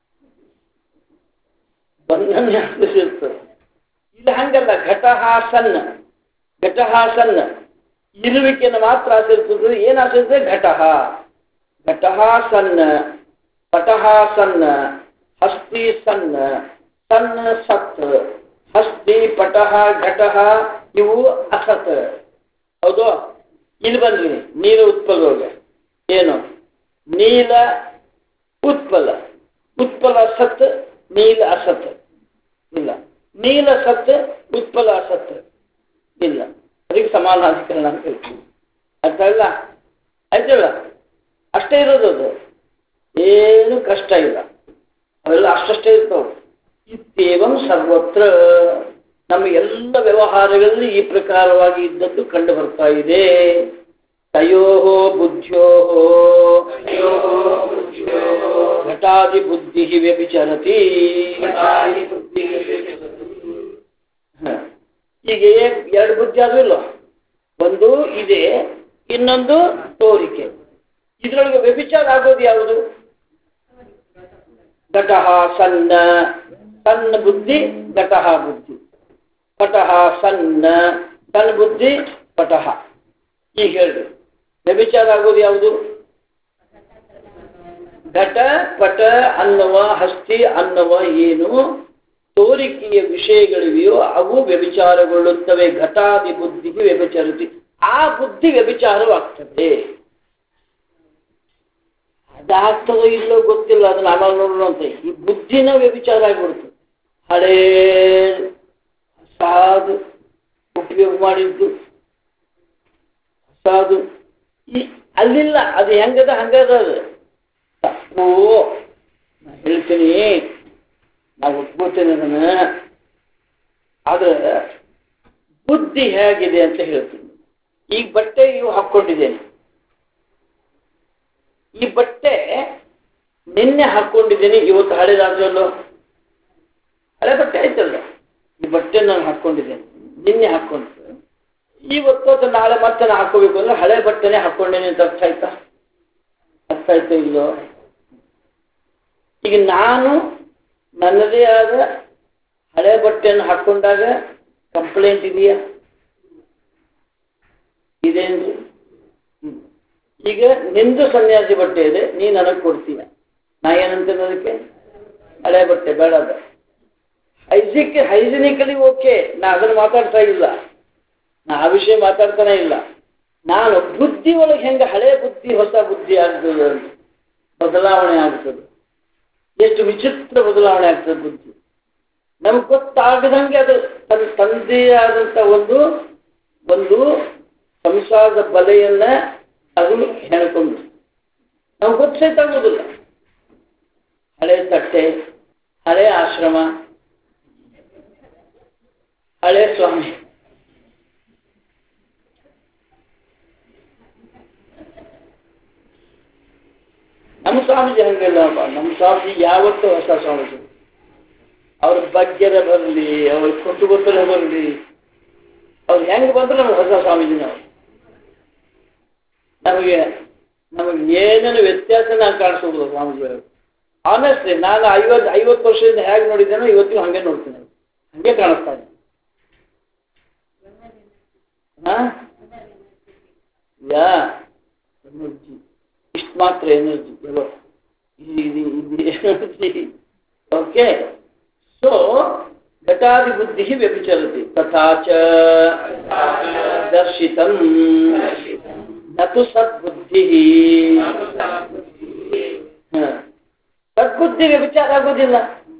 ಒಂದನ್ನೇ ಆಶ್ರಯಿಸುತ್ತದೆ. ಇಲ್ಲಿ ಹಂಗಲ್ಲ. ಘಟಃ ಸಣ್ಣ, ಘಟಃ ಸಣ್ಣ ಇರುವಿಕೆಯನ್ನು ಮಾತ್ರ ಆಶ್ರಯಿಸುತ್ತದೆ. ಏನು ಆಶ್ರಯಿಸುತ್ತದೆ? ಘಟಃ. ಘಟಃ ಸಣ್ಣ, ಪಟಃ ಸಣ್ಣ, ಹಸ್ತಿ ಸಣ್ಣ, ಸಣ್ಣ ಸತ್, ಹಸ್ತಿ ಪಟಃ ಘಟಃ ಇವು ಅಸತ್. ಹೌದು? ಇಲ್ಲಿ ಬಂದ್ರಿ ನೀಲ ಉತ್ಪಲದೊಳಗೆ ಏನು? ನೀಲ ಉತ್ಪಲ, ಉತ್ಪಲ ಸತ್, ನೀಲ ಅಸತ್ ಇಲ್ಲ. ನೀಲ ಸತ್, ಉತ್ಪಲ ಅಸತ್ ಇಲ್ಲ. ಅದಕ್ಕೆ ಸಮಾನಾಧಿಕರಣ ಅಂತ ಹೇಳ್ತೀವಿ. ಅರ್ಥ ಇಲ್ಲ? ಆಯ್ತಲ್ಲ? ಅಷ್ಟೇ ಇರೋದು. ಅದು ಏನು ಕಷ್ಟ ಇಲ್ಲ. ಅವೆಲ್ಲ ಅಷ್ಟೇ ಇರ್ತಾವೆ. ಇತ್ಯೇವಂ ಸರ್ವತ್ರ. ನಮ್ಮ ಎಲ್ಲ ವ್ಯವಹಾರಗಳಲ್ಲಿ ಈ ಪ್ರಕಾರವಾಗಿ ಇದ್ದದ್ದು ಕಂಡು ಬರ್ತಾ ಇದೆ. ತಯೋ ಬುದ್ಧ್ಯೋ ಘಟಾದಿ ಬುದ್ಧಿ ವ್ಯಭಿಚರತಿ. ಈಗ ಎರಡು ಬುದ್ಧಿ ಅದು ಇಲ್ಲ. ಒಂದು ಇದೆ, ಇನ್ನೊಂದು ತೋರಿಕೆ. ಇದರೊಳಗೆ ವ್ಯಭಿಚಾರ ಆಗೋದು ಯಾವುದು? ಘಟಃ ಸಣ್ಣ, ಸಣ್ಣ ಬುದ್ಧಿ ಘಟಃ ಬುದ್ಧಿ. ಪಟಃ ಸಣ್ಣ, ಸಣ್ಣ ಬುದ್ಧಿ ಪಟಃ. ಈಗ ಹೇಳ್ರಿ, ವ್ಯಭಿಚಾರ ಆಗೋದು ಯಾವುದು? ಘಟ ಪಟ ಅನ್ನುವ, ಹಸ್ತಿ ಅನ್ನುವ ಏನು ತೋರಿಕೆಯ ವಿಷಯಗಳಿವೆಯೋ ಅವು ವ್ಯಭಿಚಾರಗೊಳ್ಳುತ್ತವೆ. ಘಟಾದಿ ಬುದ್ಧಿಗೆ ವ್ಯಭಿಚಾರತಿ. ಆ ಬುದ್ಧಿ ವ್ಯಭಿಚಾರವಾಗ್ತದೆ. ಅದಾಗ್ತದೋ ಇಲ್ಲೋ ಗೊತ್ತಿಲ್ಲ, ಅದನ್ನ ಆಮೇಲೆ ನೋಡೋಣ ಅಂತ. ಈ ಬುದ್ಧಿನ ವ್ಯಭಿಚಾರ ಆಗಿಬಿಡ್ತು. ಹಳೇ ಸಾಧು ಉಪಯೋಗ ಮಾಡಿದ್ದು ಸಾಧು ಅಲ್ಲಿಲ್ಲ. ಅದು ಹೆಂಗದ ಹಂಗದ. ಅದು ತಪ್ಪು. ನಾ ಹೇಳ್ತೀನಿ, ನಾವು ಒಪ್ಕೋತೇನೆ ಅದನ್ನ. ಆದ್ರೆ ಬುದ್ಧಿ ಹೇಗಿದೆ ಅಂತ ಹೇಳ್ತೀನಿ. ಈಗ ಬಟ್ಟೆ ಇವು ಹಾಕ್ಕೊಂಡಿದ್ದೇನೆ. ಈ ಬಟ್ಟೆ ನಿನ್ನೆ ಹಾಕ್ಕೊಂಡಿದ್ದೀನಿ, ಇವತ್ತು ಹಳೇದಾದ್ರಲ್ಲೋ. ಹಳೆ ಬಟ್ಟೆ ಆಯ್ತಲ್ಲ. ಈ ಬಟ್ಟೆ ನಾನು ಹಾಕ್ಕೊಂಡಿದ್ದೇನೆ, ನಿನ್ನೆ ಹಾಕ್ಕೊಂಡು ಇವತ್ತು ಅಥವಾ ನಾಳೆ ಮತ್ತೆ ನಾನು ಹಾಕೋಬೇಕು ಅಂದ್ರೆ ಹಳೆ ಬಟ್ಟೆನೇ ಹಾಕ್ಕೊಂಡೇನೆ ಅಂತ ಅರ್ಥ ಆಯ್ತಾ? ಅರ್ಥ ಆಯ್ತಾ ಇಲ್ಲೋ? ಈಗ ನಾನು ನನ್ನದೇ ಆದ ಹಳೆ ಬಟ್ಟೆಯನ್ನು ಹಾಕ್ಕೊಂಡಾಗ ಕಂಪ್ಲೇಂಟ್ ಇದೆಯಾ? ಇದೇನ್ರಿ? ಈಗ ನಿಂದು ಸನ್ಯಾಸಿ ಬಟ್ಟೆ ಇದೆ, ನೀ ನನಗೆ ಕೊಡ್ತೀಯ. ನಾ ಏನಂತೇನೆ ಅದಕ್ಕೆ? ಹಳೆ ಬಟ್ಟೆ ಬೇಡ. ಅದು ಹೈಜಿನಿಕಲಿ ಓಕೆ, ನಾ ಅದನ್ನು ಮಾತಾಡ್ತಾ ಇಲ್ಲ. ನಾ ಆ ವಿಷಯ ಮಾತಾಡ್ತಾನೆ ಇಲ್ಲ. ನಾನು ಬುದ್ಧಿ ಒಳಗೆ ಹೆಂಗೆ ಹಳೆ ಬುದ್ಧಿ ಹೊಸ ಬುದ್ಧಿ ಆಗ್ತದೆ, ಬದಲಾವಣೆ ಆಗ್ತದೆ. ಎಷ್ಟು ವಿಚಿತ್ರ ಬದಲಾವಣೆ ಆಗ್ತದೆ ಬುದ್ಧಿ. ನಮ್ಗೆ ಗೊತ್ತಾಗದಂಗೆ ಅದು ತಂದೆ ಆದಂಥ ಒಂದು ಒಂದು ಸಂಸಾರದ ಬಲೆಯನ್ನ ಅದು ಹೇಳ್ಕೊಂಡು ನಮ್ಗೆ ಗೊತ್ತಾಗೋದಿಲ್ಲ. ಹಳೆ ತಟ್ಟೆ, ಹಳೆ ಆಶ್ರಮ, ಹಳೆ ಸ್ವಾಮಿ, ಸ್ವಾಮೀಜಿ ಹಂಗಿಲ್ಲಪ್ಪ. ನಮ್ಮ ಸ್ವಾಮೀಜಿ ಯಾವತ್ತೂ ಹೊಸ ಸ್ವಾಮೀಜಿ. ಅವ್ರ ಬಗ್ಗೆರ ಬರಲಿ, ಅವ್ರ ಕೊಟ್ಟುಗೊತ್ತಲ ಬರಲಿ, ಅವ್ರು ಹೆಂಗೆ ಬಂದ್ರೆ ನಮ್ಗೆ ಹೊಸ ಸ್ವಾಮೀಜಿ. ನಮಗೆ ಏನೇನು ವ್ಯತ್ಯಾಸ ನಾನು ಕಾಣಿಸೋದಿಲ್ಲ ಸ್ವಾಮೀಜಿಯವರು. ಆನೆಸ್ಟ್ಲಿ ನಾನು 50 ವರ್ಷದಿಂದ ಹೇಗೆ ನೋಡಿದ್ದೇನೋ ಇವತ್ತಿಗೂ ಹಾಗೆ ನೋಡ್ತೀನಿ, ಹಾಗೆ ಕಾಣಿಸ್ತಾ ಇದೆ. ಎನರ್ಜಿ ಇಷ್ಟು ಮಾತ್ರ ಎನರ್ಜಿ. Energy okay. ಸೊ ಘಟಾದಿ ಬುದ್ಧಿ ವ್ಯಭಿಚರತಿ ತಥಾ ಚ ದರ್ಶಿತಂ ನತು ಸದ್ಬುದ್ಧಿ. ಸದ್ಬುದ್ಧಿ ವ್ಯಭಿಚಾರ ಆಗುವುದಿಲ್ಲ.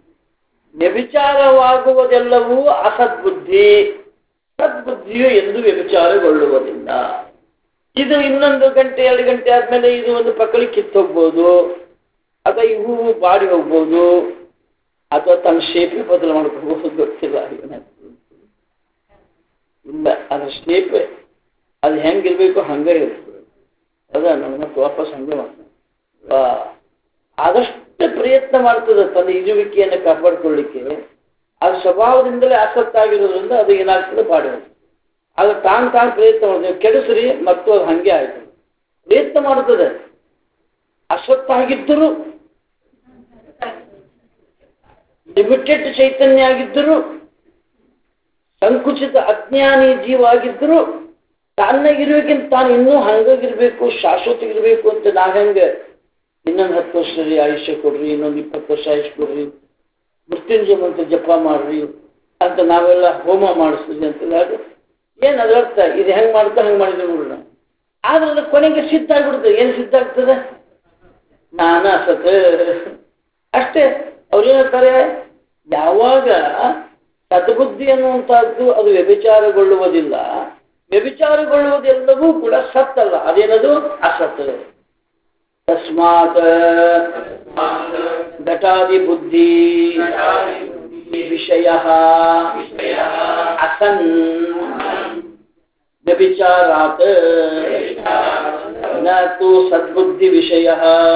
ವ್ಯಭಿಚಾರವಾಗುವುದೆಲ್ಲವೂ ಅಸದ್ಬುದ್ಧಿ. ಸದ್ಬುದ್ಧಿಯು ಎಂದು ವ್ಯಭಿಚಾರಗೊಳ್ಳುವುದಿಲ್ಲ. ಇದು ಇನ್ನೊಂದು ಗಂಟೆ 2 ಗಂಟೆ ಆದ್ಮೇಲೆ ಇದು ಒಂದು ಪಕ್ಕಳಿ ಕಿತ್ತು ಹೋಗ್ಬೋದು, ಅಥವಾ ಈ ಹೂವು ಬಾಡಿ ಹೋಗ್ಬೋದು, ಅಥವಾ ತನ್ನ ಶೇಪೆ ಬದಲು ಮಾಡ್ಕೋಬಹುದು, ಗೊತ್ತಿಲ್ಲ. ಇಲ್ಲ, ಅದ್ರ ಶೇಪೆ ಅದು ಹೆಂಗಿರ್ಬೇಕು ಹಂಗೆ ಇರ್ತದೆ. ಅದ ನಮ್ಮ ವಾಪಸ್ ಹಂಗೆ ಮಾಡ್ತಾರೆ. ಆದಷ್ಟು ಪ್ರಯತ್ನ ಮಾಡ್ತದೆ ತನ್ನ ಇರುವಿಕೆಯನ್ನು ಕಾಪಾಡಿಕೊಳ್ಳಿಕ್ಕೆ. ಅದು ಸ್ವಭಾವದಿಂದಲೇ ಆಸಕ್ತಾಗಿರೋದ್ರಿಂದ ಅದು ಏನಾಗ್ತದೆ ಬಾಡಿ ಹೋಗ್ತದೆ. ಆಗ ತಾನು ಪ್ರಯತ್ನ ಮಾಡ್ತದೆ. ಕೆಡಿಸ್ರಿ ಮತ್ತು ಅದು ಹಂಗೆ ಆಯ್ತು. ಪ್ರಯತ್ನ ಮಾಡ್ತದೆ. ಅಸತ್ತಾಗಿದ್ದರೂ, ಲಿಮಿಟೆಡ್ ಚೈತನ್ಯ ಆಗಿದ್ದರೂ, ಸಂಕುಚಿತ ಅಜ್ಞಾನಿ ಜೀವ ಆಗಿದ್ದರೂ, ತನ್ನ ಇರುವಿಗಿಂತ ತಾನು ಇನ್ನೂ ಹಂಗಾಗಿರ್ಬೇಕು, ಶಾಶ್ವತಗಿರ್ಬೇಕು ಅಂತ ನಾವೆಂಗೆ ಇನ್ನೊಂದು 10 ವರ್ಷ ಆಯುಷ್ಯ ಕೊಡ್ರಿ, ಇನ್ನೊಂದು 20 ವರ್ಷ ಆಯುಷ್ಯ ಕೊಡ್ರಿ, ಮೃತ್ಯುಂಜಯ ಮಂತ್ರ ಜಪ ಮಾಡ್ರಿ ಅಂತ ನಾವೆಲ್ಲ ಹೋಮ ಮಾಡಿಸ್ತೀವಿ ಅಂತೆಲ್ಲ. ಏನು ಅದರ ಅರ್ಥ? ಇದು ಹೆಂಗೆ ಮಾಡ್ತಾ ಹಂಗೆ ಮಾಡಿದ್ರೆ ನೋಡೋಣ. ಆದ್ರೆ ಅದು ಕೊನೆಗೆ ಸಿದ್ಧ ಆಗ್ಬಿಡ್ತದೆ. ಏನು ಸಿದ್ಧ ಆಗ್ತದೆ? ನಾನು ಅಸತ್ ಅಷ್ಟೇ. ಅವ್ರು ಏನಂತಾರೆ, ಯಾವಾಗ ಸದ್ಬುದ್ಧಿ ಅನ್ನುವಂಥದ್ದು ಅದು ವ್ಯಭಿಚಾರಗೊಳ್ಳುವುದಿಲ್ಲ, ವ್ಯಭಿಚಾರಗೊಳ್ಳುವುದೆಲ್ಲವೂ ಕೂಡ ಸತ್ತಲ್ಲ, ಅದೇನದು ಅಸತ್. ತಸ್ಮಾತ್ ಘಟಾದಿ ಬುದ್ಧಿ ವಿಷಯ ಅಸನ್ ವ್ಯಭಿಚಾರಾತ್ ನ ತು ಸದ್ಬುದ್ಧಿ ವಿಷಯ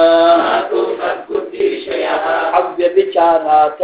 ಅವ್ಯಭಿಚಾರಾತ್.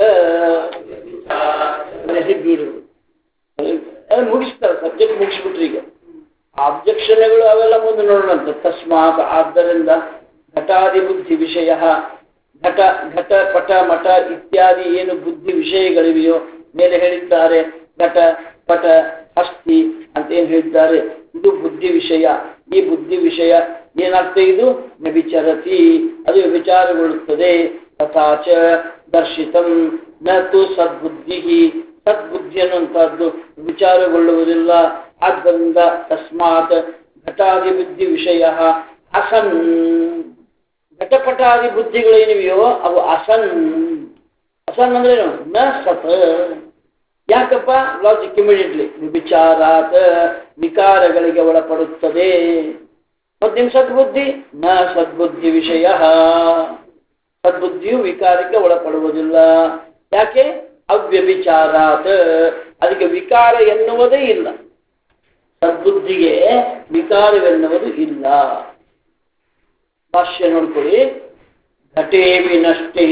ಮುಗಿಸ್ತಾರೆ, ಸಬ್ಜೆಕ್ಟ್ ಮುಗಿಸ್ಬಿಟ್ರಿ. ಈಗ ಆಬ್ಜೆಕ್ಷನ್ಗಳು ಅವೆಲ್ಲ ಮುಂದೆ ನೋಡೋಣಂತ. ತಸ್ಮಾತ್ ಆದ್ದರಿಂದ ಘಟಾದಿ ಬುದ್ಧಿ ವಿಷಯ, ಘಟ ಪಟ ಮಠ ಇತ್ಯಾದಿ ಏನು ಬುದ್ಧಿ ವಿಷಯಗಳಿವೆಯೋ ಮೇಲೆ ಹೇಳಿದ್ದಾರೆ. ಘಟ ಪಟ ಅಸ್ಥಿ ಅಂತ ಏನು ಹೇಳಿದ್ದಾರೆ, ಇದು ಬುದ್ಧಿ ವಿಷಯ. ಈ ಬುದ್ಧಿ ವಿಷಯ ಏನಾಗ್ತದೆ? ಇದು ವ್ಯಭಿಚರತಿ, ಅದು ವ್ಯಭಿಚಾರಗೊಳ್ಳುತ್ತದೆ. ತಥಾ ಚ ದರ್ಶಿತಂ ನ ತು ಸದ್ಬುದ್ಧಿ, ಸದ್ಬುದ್ಧಿ ಅನ್ನುವಂಥದ್ದು ವಿಚಾರಗೊಳ್ಳುವುದಿಲ್ಲ. ಆದ್ದರಿಂದ ತಸ್ಮಾತ್ ಘಟಾದಿ ಬುದ್ಧಿ ವಿಷಯ ಅಸನ್, ಘಟಪಟಾದಿ ಬುದ್ಧಿಗಳೇನಿವೆಯೋ ಅವು ಅಸನ್. ಅಸನ್ ಅಂದ್ರೇನು? ನ ಸತ್. ಯಾಕಪ್ಪ? ಲಾಜಿಕ್ ಇಮಿಡಿಯೇಟ್ಲಿ ವಿಚಾರಾತ್ ವಿಕಾರಗಳಿಗೆ ಒಳಪಡುತ್ತದೆ. ಮತ್ತೆ ನಿಮ್ಮ ಸದ್ಬುದ್ಧಿ ನ ಸದ್ಬುದ್ಧಿ ವಿಷಯ, ಸದ್ಬುದ್ಧಿಯು ವಿಕಾರಕ್ಕೆ ಒಳಪಡುವುದಿಲ್ಲ. ಯಾಕೆ? ಅವ್ಯಭಿಚಾರಾತ್, ಅದಕ್ಕೆ ವಿಕಾರ ಎನ್ನುವುದೇ ಇಲ್ಲ. ಸದ್ಬುದ್ಧಿಗೆ ವಿಕಾರವೆನ್ನುವುದು ಇಲ್ಲ. ಭಾಷ್ಯ ನೋಡ್ಕೊಳ್ಳಿ. ಘಟೇ ವಿನಷ್ಟೇ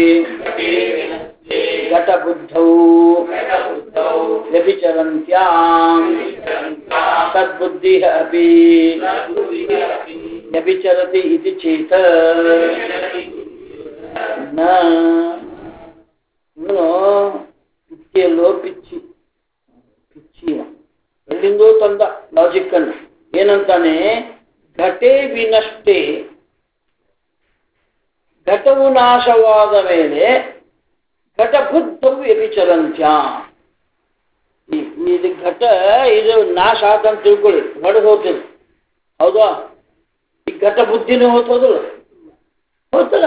ಘಟಬುದ್ಧೌ ವ್ಯಭಿಚರಂತ್ಯಾಂ ಸದ್ಬುದ್ಧಿ ಅಪಿ ವ್ಯಭಿಚರತಿ ಇತಿ ಚೇತ ನ. ಇವನು ಪಿಚ್ಚಿಯಲ್ಲೋ ಪಿಚ್ಚಿ ಎಲ್ಲಿಂದೋ ತಂದ ಲಾಜಿಕ್ ಅನ್ನು. ಏನಂತಾನೆ? ಘಟೇ ವಿನಷ್ಟೇ, ಘಟವು ನಾಶವಾದ ಮೇಲೆ ಘಟಬುದ್ಧವು ವ್ಯಭಿಚರಂತ್ಯ. ಇದು ಘಟ ಇದು ನಾಶ ಆತಂತ ತಿಳ್ಕೊಳ್ಳಿ, ಹೊಡೆದು ಹೋಗ್ತದೆ. ಹೌದಾ? ಈ ಘಟ ಬುದ್ಧಿನೂ ಹೋಗ್ತದಲ್ಲ, ಹೋಗ್ತದ.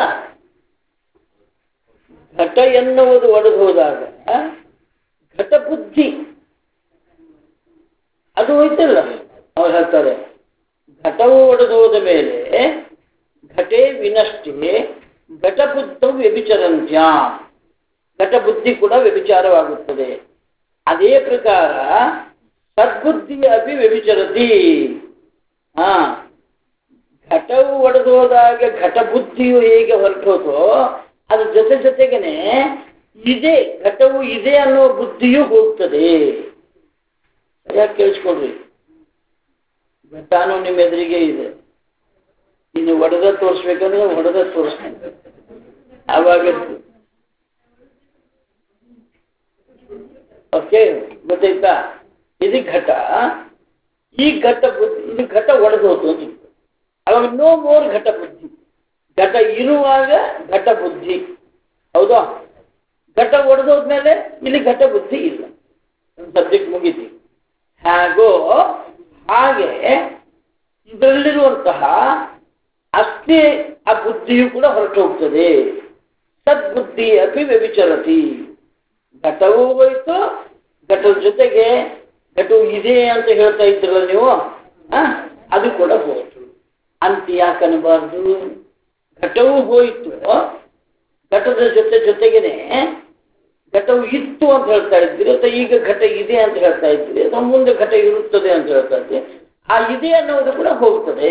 ಘಟ ಎನ್ನುವುದು ಒಡೆದು ಹೋದಾಗ ಘಟ ಬುದ್ಧಿ ಅದು ಹೋಯ್ತಲ್ಲ. ಅವ್ರು ಹೇಳ್ತಾರೆ ಘಟವು ಒಡೆದು ಹೋದ ಮೇಲೆ ಘಟೇ ವಿನಷ್ಟೇ ಘಟಬುದ್ಧವು ವ್ಯಭಿಚರಂತ್ಯ, ಘಟಬುದ್ಧಿ ಕೂಡ ವ್ಯಭಿಚಾರವಾಗುತ್ತದೆ. ಅದೇ ಪ್ರಕಾರ ಸದ್ಬುದ್ಧಿ ಅಪಿ ವ್ಯಭಿಚರತಿ. ಘಟ ಘಟವು ಒಡೆದು ಹೋದಾಗ ಘಟ ಬುದ್ಧಿಯು ಹೇಗೆ ಹೊರಟೋದೋ ಅದ್ರ ಜೊತೆ ಜೊತೆಗೇನೆ ಇದೆ, ಘಟವು ಇದೆ ಅನ್ನೋ ಬುದ್ಧಿಯೂ ಹೋಗ್ತದೆ. ಸರಿಯಾಗಿ ಕೇಳಿಸ್ಕೊಡ್ರಿ. ಘಟಾನು ನಿಮ್ಮ ಎದುರಿಗೆ ಇದೆ, ಇನ್ನು ಒಡೆದ ತೋರಿಸ್ಬೇಕಂದ್ರೆ ಒಡೆದ ತೋರಿಸ್ಬೇಕು. ಆವಾಗ ಓಕೆ, ಗೊತ್ತಾಯ್ತಾ? ಇದು ಘಟ, ಈ ಘಟ ಬುದ್ಧಿ, ಇದು ಘಟ ಒಡೆದು ಹೋತು ಅಂತ. ಅವಾಗ ನೋ ಮೋರ್ ಘಟ ಬುದ್ಧಿ. ಘಟ ಇರುವಾಗ ಘಟ ಬುದ್ಧಿ, ಹೌದಾ? ಘಟ ಒಡೆದೋದ್ಮೇಲೆ ಇಲ್ಲಿ ಘಟ ಬುದ್ಧಿ ಇಲ್ಲ. ಸಬ್ಜೆಕ್ಟ್ ಮುಗಿತಿ. ಹೇಗೋ ಹಾಗೆ ಇದರಲ್ಲಿರುವಂತಹ ಅಷ್ಟೇ ಆ ಬುದ್ಧಿಯು ಕೂಡ ಹೊರಟು ಹೋಗ್ತದೆ. ಸದ್ಬುದ್ಧಿ ಅಪಿ ವ್ಯಭಿಚರತಿ. ಘಟವೂ ಹೋಯ್ತು, ಘಟದ ಜೊತೆಗೆ ಘಟವು ಇದೆ ಅಂತ ಹೇಳ್ತಾ ಇದ್ರಲ್ಲ ನೀವು, ಅದು ಕೂಡ ಹೋಯ್ತು ಅಂತ ಯಾಕೆ ಅನ್ನಬಾರ್ದು? ಘಟವೂ ಹೋಯಿತು, ಘಟದ ಜೊತೆಗೇನೆ ಘಟವು ಇತ್ತು ಅಂತ ಹೇಳ್ತಾ ಇದ್ದೀರಿ, ಅಥವಾ ಈಗ ಘಟ ಇದೆ ಅಂತ ಹೇಳ್ತಾ ಇದ್ದೀರಿ, ಅಥವಾ ಮುಂದೆ ಘಟ ಇರುತ್ತದೆ ಅಂತ ಹೇಳ್ತಾ ಇದ್ದೀರಿ. ಆ ಇದೆ ಅನ್ನೋದು ಕೂಡ ಹೋಗ್ತದೆ.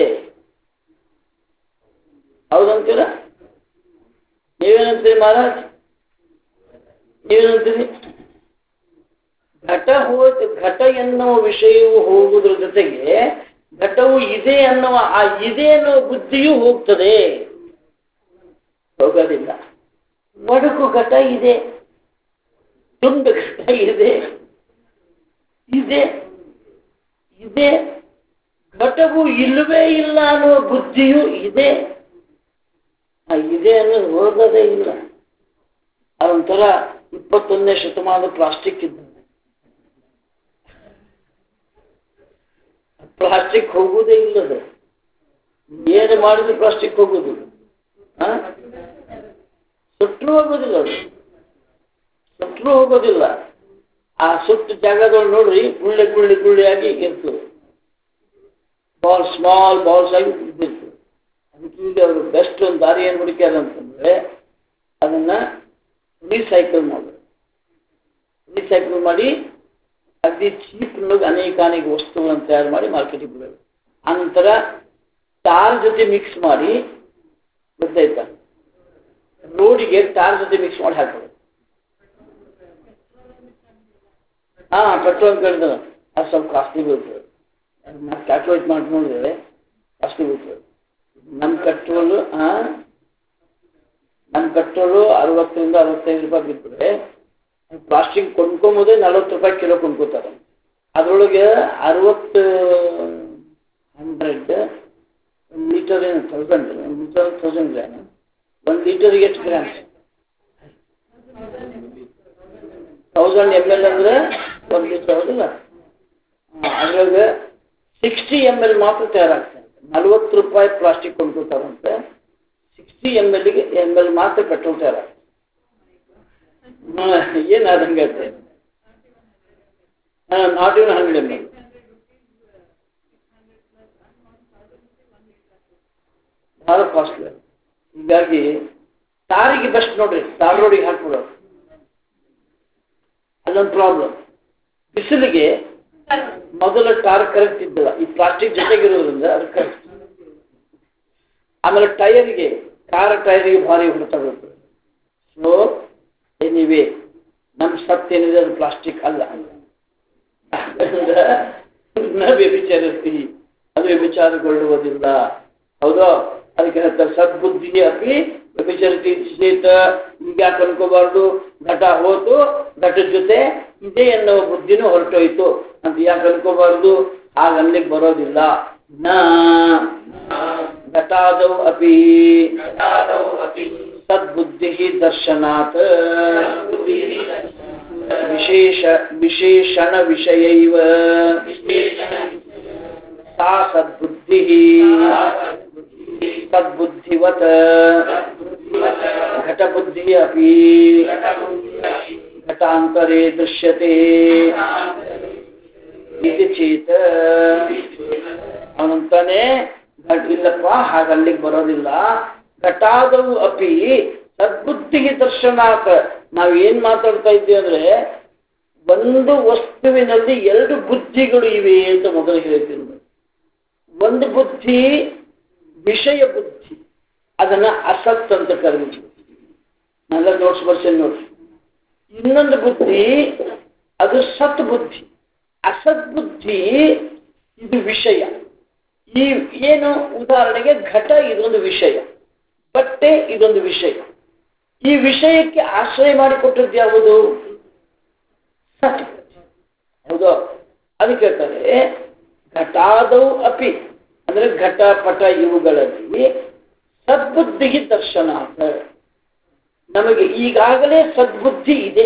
ಹೌದಂತೀರ? ನೀವೇನಂತೀರಿ ಮಹಾರಾಜ್? ನೀವೇನಂತೀರಿ? ಘಟ ಹೋಯ್ತು, ಘಟ ಎನ್ನುವ ವಿಷಯವು ಹೋಗುವುದ್ರ ಜೊತೆಗೆ ಘಟವು ಇದೆ ಅನ್ನುವ ಆ ಇದೆ ಅನ್ನುವ ಬುದ್ಧಿಯೂ ಹೋಗ್ತದೆ. ಹೋಗೋದಿಲ್ಲ. ಒಡಕು ಘಟ ಇದೆ, ತುಂಡು ಘಟ ಇದೆ, ಇದೆ ಇದೆ, ಘಟವು ಇಲ್ಲವೇ ಇಲ್ಲ ಅನ್ನುವ ಬುದ್ಧಿಯೂ ಇದೆ. ಆ ಇದೆ ಅನ್ನೋದು ಹೋಗೋದೇ ಇಲ್ಲ. ಅದೊಂಥರ 21ನೇ ಶತಮಾನದ ಪ್ಲಾಸ್ಟಿಕ್ ಇದ್ದ. ಪ್ಲಾಸ್ಟಿಕ್ ಹೋಗುವುದೇ ಇಲ್ಲದ. ಏನು ಮಾಡಿದ್ರು ಪ್ಲಾಸ್ಟಿಕ್ ಹೋಗುದು, ಸುಟ್ಟರೂ ಹೋಗೋದಿಲ್ಲ, ಅದು ಸುಟ್ಟರೂ ಹೋಗೋದಿಲ್ಲ. ಆ ಸುಟ್ಟ ಜಾಗದೊಳಗೆ ನೋಡ್ರಿ, ಗುಳ್ಳೆ ಗುಳ್ಳೆ ಗುಳ್ಳೆಯಾಗಿ ಇರ್ತದೆ, ಬಾಲ್ ಸ್ಮಾಲ್ ಬಾಲ್ಸ್ ಆಗಿ ಇದ್ದಿರ್ತದೆ. ಅದಕ್ಕೆ ಈಗ ಅವರು ಬೆಸ್ಟ್ ಒಂದು ದಾರಿ ಏನು ಹುಡುಕ್ಯಾರ ಅಂತಂದ್ರೆ ಅದನ್ನ ರೀಸೈಕಲ್ ಮಾಡೋದು. ರೀಸೈಕಲ್ ಮಾಡಿ ಅತಿ ಚೀಪ್ನೊಳಗೆ ಅನೇಕ ವಸ್ತುಗಳನ್ನು ತಯಾರು ಮಾಡಿ ಮಾರ್ಕೆಟಿಗೆ ಬಿಡೋದು. ಆನಂತರ ಟಾರ್ ಜೊತೆ ಮಿಕ್ಸ್ ಮಾಡಿ, ಗೊತ್ತಾಯ್ತಾ, ರೋಡಿಗೆ ಟಾರ್ ಜೊತೆ ಮಿಕ್ಸ್ ಮಾಡಿ ಹಾಕೋದು. ಪೆಟ್ರೋಲ್ ಕಡಿದ ಅದು ಸ್ವಲ್ಪ ಕಾಸ್ಟ್ಲಿ ಬೀಳ್ತದೆ. ಕ್ಯಾಲ್ಕುಲೇಟ್ ಮಾಡಿ ನೋಡಿದ್ರೆ ಕಾಸ್ಟ್ಲಿ ಬೀಳ್ತದೆ. ನಮ್ಮ ಪೆಟ್ರೋಲು 60ರಿಂದ 65 ರೂಪಾಯಿ ಬಿದ್ದರೆ ಪ್ಲಾಸ್ಟಿಕ್ ಕೊಂಡ್ಕೊಂಬೋದೇ 40 ರೂಪಾಯಿ ಕಿಲೋ ಕೊಂಡ್ಕೋತಾರೆ. ಅದರೊಳಗೆ 100 ಲೀಟರ್ ಏನು 1000 ಗ್ರಾಮ್, 1 ಲೀಟರ್ಗೆ ಎಷ್ಟು ಗ್ರಾಮ್ಸ್? 1000 ml ಅಂದರೆ 1 ಲೀಟರ್, ಹೌದಿಲ್ಲ? ಅದ್ರೊಳಗೆ 60 ml ಮಾತ್ರ ತಯಾರಾಗ್ತದೆ. 40 ರೂಪಾಯಿ ಪ್ಲಾಸ್ಟಿಕ್ ಕೊಂಡ್ಕೋತಾರಂತೆ, 60 ml ಮಾತ್ರ ಪೆಟ್ರೋಲ್ ತಯಾರಾಗ್ತದೆ. ಏನಾದಂಗೆ ನಾಟ್ ಇವನ್ 100 ml. ಭಾಳ ಕಾಸ್ಟ್ಲಿ. ಹೀಗಾಗಿ ಟಾರಿಗೆ ಬೆಸ್ಟ್ ನೋಡ್ರಿ, ಟಾರ್ ರೋಡಿಗೆ ಹಾಕ್ಬಿಡೋದು. ಅಲ್ಲೊಂದು ಪ್ರಾಬ್ಲಮ್. ಬಿಸಿಲಿಗೆ ಮೊದಲ ಟಾರ್ ಕರೆಕ್ಟ್ ಇದ್ದಿಲ್ಲ, ಈ ಪ್ಲಾಸ್ಟಿಕ್ ಜೊತೆಗಿರೋದ್ರಿಂದ ಅದು ಕರೆಕ್ಟ್. ಆಮೇಲೆ ಟೈರಿಗೆ, ಕಾರ್ ಟೈರಿಗೆ ಭಾರಿ ಹೊಡೆತ ಬರ್ತದೆ. ಸೊ ಎನಿವೇ ನಮ್ಮ ಸತ್ಯ ಏನಿದೆ ಅದು ಪ್ಲಾಸ್ಟಿಕ್ ಅಲ್ಲ. ವ್ಯಭಿಚಾರತಿ, ಅದು ವ್ಯಭಿಚಾರಗೊಳ್ಳುವುದಿಲ್ಲ, ಹೌದಾ? ಅದಕ್ಕೆ ಹೇಳ್ತಾರೆ ಸದ್ಬುದ್ಧಿ ಅಪಿ ವ್ಯಭಿಚಾರತಿ ಚೇತ. ಈಗ ಯಾಕೆ ಅನ್ಕೋಬಾರ್ದು? ಘಟ ಹೋತು, ಘಟದ ಜೊತೆ ಇದೆ ಎನ್ನುವ ಬುದ್ಧಿನೂ ಹೊರಟೋಯ್ತು ಅಂತ ಯಾಕೆ ಅನ್ಕೋಬಾರ್ದು? ಆಗ ಅನ್ಲಿಕ್ಕೆ ಬರೋದಿಲ್ಲ. ನ ಘಟಾದೌ ಅಪಿ ಸದ್ಬುದ್ಧಿ ದರ್ಶನಾತ್ ವಿಶೇಷಣ ವಿಷಯೈವ ಸಾ ಸದ್ಬುದ್ಧಿ ತದ್ಬುದ್ಧಿವತ್ ಘಟಬುದ್ಧಿ ಅಪಿ ಘಟಾಂತರೇ ದೃಶ್ಯತೆ ಇದು ಚೇತ. ಅವನಂತಾನೆ ಇಲ್ಲಪ್ಪ, ಹಾಗಲ್ಲಿಗೆ ಬರೋದಿಲ್ಲ. ಘಟಾದವು ಅಪಿ ಸದ್ಬುದ್ಧಿ ದರ್ಶನಾತ್. ನಾವು ಏನ್ ಮಾತಾಡ್ತಾ ಇದ್ದೀವಿ ಅಂದ್ರೆ ಒಂದು ವಸ್ತುವಿನಲ್ಲಿ 2 ಬುದ್ಧಿಗಳು ಇವೆ ಅಂತ ಮೊದಲು ಹೇಳ್ತೀನಿ. ಒಂದು ಬುದ್ಧಿ ವಿಷಯ ಬುದ್ಧಿ ಅದನ್ನ ಅಸತ್ ಅಂತ ಕರೆದಿದ್ವಿ. ನಾನೆಲ್ಲ ನೋಟ್ಸ್ ಬರ್ಸೇನೆ ನೋಡ್ರಿ. ಇನ್ನೊಂದು ಬುದ್ಧಿ ಅದು ಸತ್ ಬುದ್ಧಿ. ಅಸತ್ ಬುದ್ಧಿ ಇದು ವಿಷಯ. ಈ ಏನು ಉದಾಹರಣೆಗೆ ಘಟ ಇದೊಂದು ವಿಷಯ, ಬಟ್ಟೆ ಇದೊಂದು ವಿಷಯ. ಈ ವಿಷಯಕ್ಕೆ ಆಶ್ರಯ ಮಾಡಿಕೊಟ್ಟದ್ದು ಯಾವುದು? ಸತ್. ಹೌದು. ಅದಕ್ಕೆ ಹೇಳ್ತಾರೆ ಘಟಾದೌ ಅಪಿ ಅಂದ್ರೆ ಘಟ ಪಟ ಇವುಗಳಲ್ಲಿ ಸದ್ಬುದ್ಧಿಗೆ ದರ್ಶನ. ನಮಗೆ ಈಗಾಗಲೇ ಸದ್ಬುದ್ಧಿ ಇದೆ.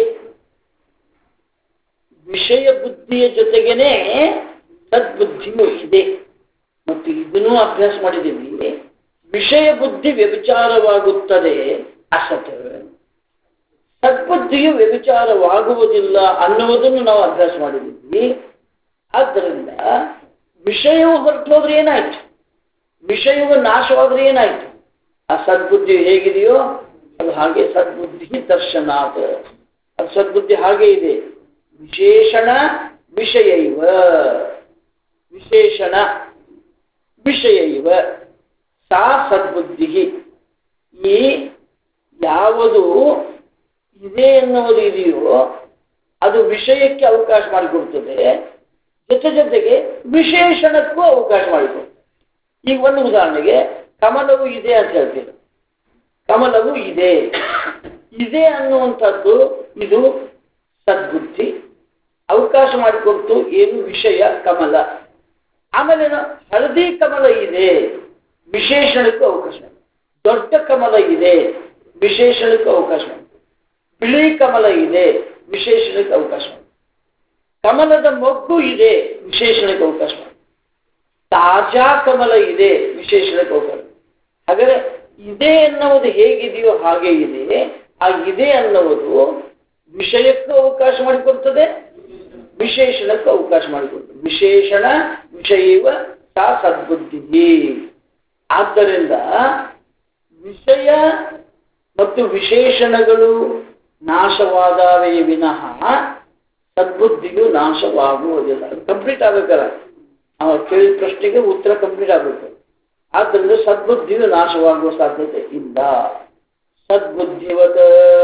ವಿಷಯ ಬುದ್ಧಿಯ ಜೊತೆಗೇನೆ ಸದ್ಬುದ್ಧಿಯೂ ಇದೆ. ಮತ್ತು ಇದನ್ನೂ ಅಭ್ಯಾಸ ಮಾಡಿದ್ದೀವಿ. ವಿಷಯ ಬುದ್ಧಿ ವ್ಯಭಿಚಾರವಾಗುತ್ತದೆ ಅಸತ್, ಸದ್ಬುದ್ಧಿಯು ವ್ಯಭಿಚಾರವಾಗುವುದಿಲ್ಲ ಅನ್ನುವುದನ್ನು ನಾವು ಅಭ್ಯಾಸ ಮಾಡಿದ್ದೀವಿ. ಆದ್ದರಿಂದ ವಿಷಯವು ಹೊರಟೋದ್ರೆ ಏನಾಯ್ತು? ವಿಷಯವು ನಾಶವಾದ್ರೆ ಏನಾಯ್ತು? ಆ ಸದ್ಬುದ್ಧಿ ಹೇಗಿದೆಯೋ ಅದು ಹಾಗೆ ಸದ್ಬುದ್ಧಿ ದರ್ಶನ. ಅದು ಸದ್ಬುದ್ಧಿ ಹಾಗೆ ಇದೆ. ವಿಶೇಷಣ ವಿಷಯ ಇವ, ವಿಶೇಷಣ ವಿಷಯ ಇವ ಸಾ ಸದ್ಬುದ್ಧಿ. ಈ ಯಾವುದು ಇದೆ ಎನ್ನುವುದು ಇದೆಯೋ ಅದು ವಿಷಯಕ್ಕೆ ಅವಕಾಶ ಮಾಡಿಕೊಡ್ತದೆ, ಜೊತೆಗೆ ವಿಶೇಷಣಕ್ಕೂ ಅವಕಾಶ ಮಾಡಿಕೊಡ್ತದೆ. ಈಗ ಒಂದು ಉದಾಹರಣೆಗೆ ಕಮಲವು ಇದೆ ಅಂತ ಹೇಳ್ತೀವಿ. ಕಮಲವು ಇದೆ ಇದೆ ಅನ್ನುವಂಥದ್ದು ಇದು ಸದ್ಬುದ್ಧಿ ಅವಕಾಶ ಮಾಡಿಕೊಡ್ತು. ಏನು ವಿಷಯ ಕಮಲ. ಆಮೇಲೆ ಹಳದಿ ಕಮಲ ಇದೆ, ವಿಶೇಷಣಕ್ಕೂ ಅವಕಾಶ. ದೊಡ್ಡ ಕಮಲ ಇದೆ, ವಿಶೇಷಣಕ್ಕೂ ಅವಕಾಶ. ಬಿಳಿ ಕಮಲ ಇದೆ, ವಿಶೇಷಣಕ್ಕೆ ಅವಕಾಶ. ಕಮಲದ ಮೊಗ್ಗು ಇದೆ, ವಿಶೇಷಣಕ್ಕೆ ಅವಕಾಶ. ತಾಜಾ ಕಮಲ ಇದೆ, ವಿಶೇಷಣಕ್ಕೆ ಅವಕಾಶ. ಹಾಗಾದರೆ ಇದೆ ಎನ್ನುವುದು ಹೇಗಿದೆಯೋ ಹಾಗೆ ಇದೆ. ಆ ಇದೆ ಅನ್ನುವುದು ವಿಷಯಕ್ಕೂ ಅವಕಾಶ ಮಾಡಿಕೊಡ್ತದೆ, ವಿಶೇಷಣಕ್ಕೂ ಅವಕಾಶ ಮಾಡಿಕೊಡ್ತದೆ. ವಿಶೇಷಣ ವಿಷಯವ ಸಾ ಸದ್ಬುದ್ಧಿ. ಆದ್ದರಿಂದ ವಿಷಯ ಮತ್ತು ವಿಶೇಷಣಗಳು ನಾಶವಾದವೇ ವಿನಃ ಸದ್ಬುದ್ಧಿಯು ನಾಶವಾಗುವುದಿಲ್ಲ. ಅದು ಕಂಪ್ಲೀಟ್ ಆಗಬೇಕಲ್ಲ, ಅವ್ರು ಕೇಳಿದ ಪ್ರಶ್ನೆಗೆ ಉತ್ತರ ಕಂಪ್ಲೀಟ್ ಆಗಬೇಕು. ಆದ್ದರಿಂದ ಸದ್ಬುದ್ಧಿಯು ನಾಶವಾಗುವ ಸಾಧ್ಯತೆ ಇಲ್ಲ. ಸದ್ಬುದ್ಧಿವತ್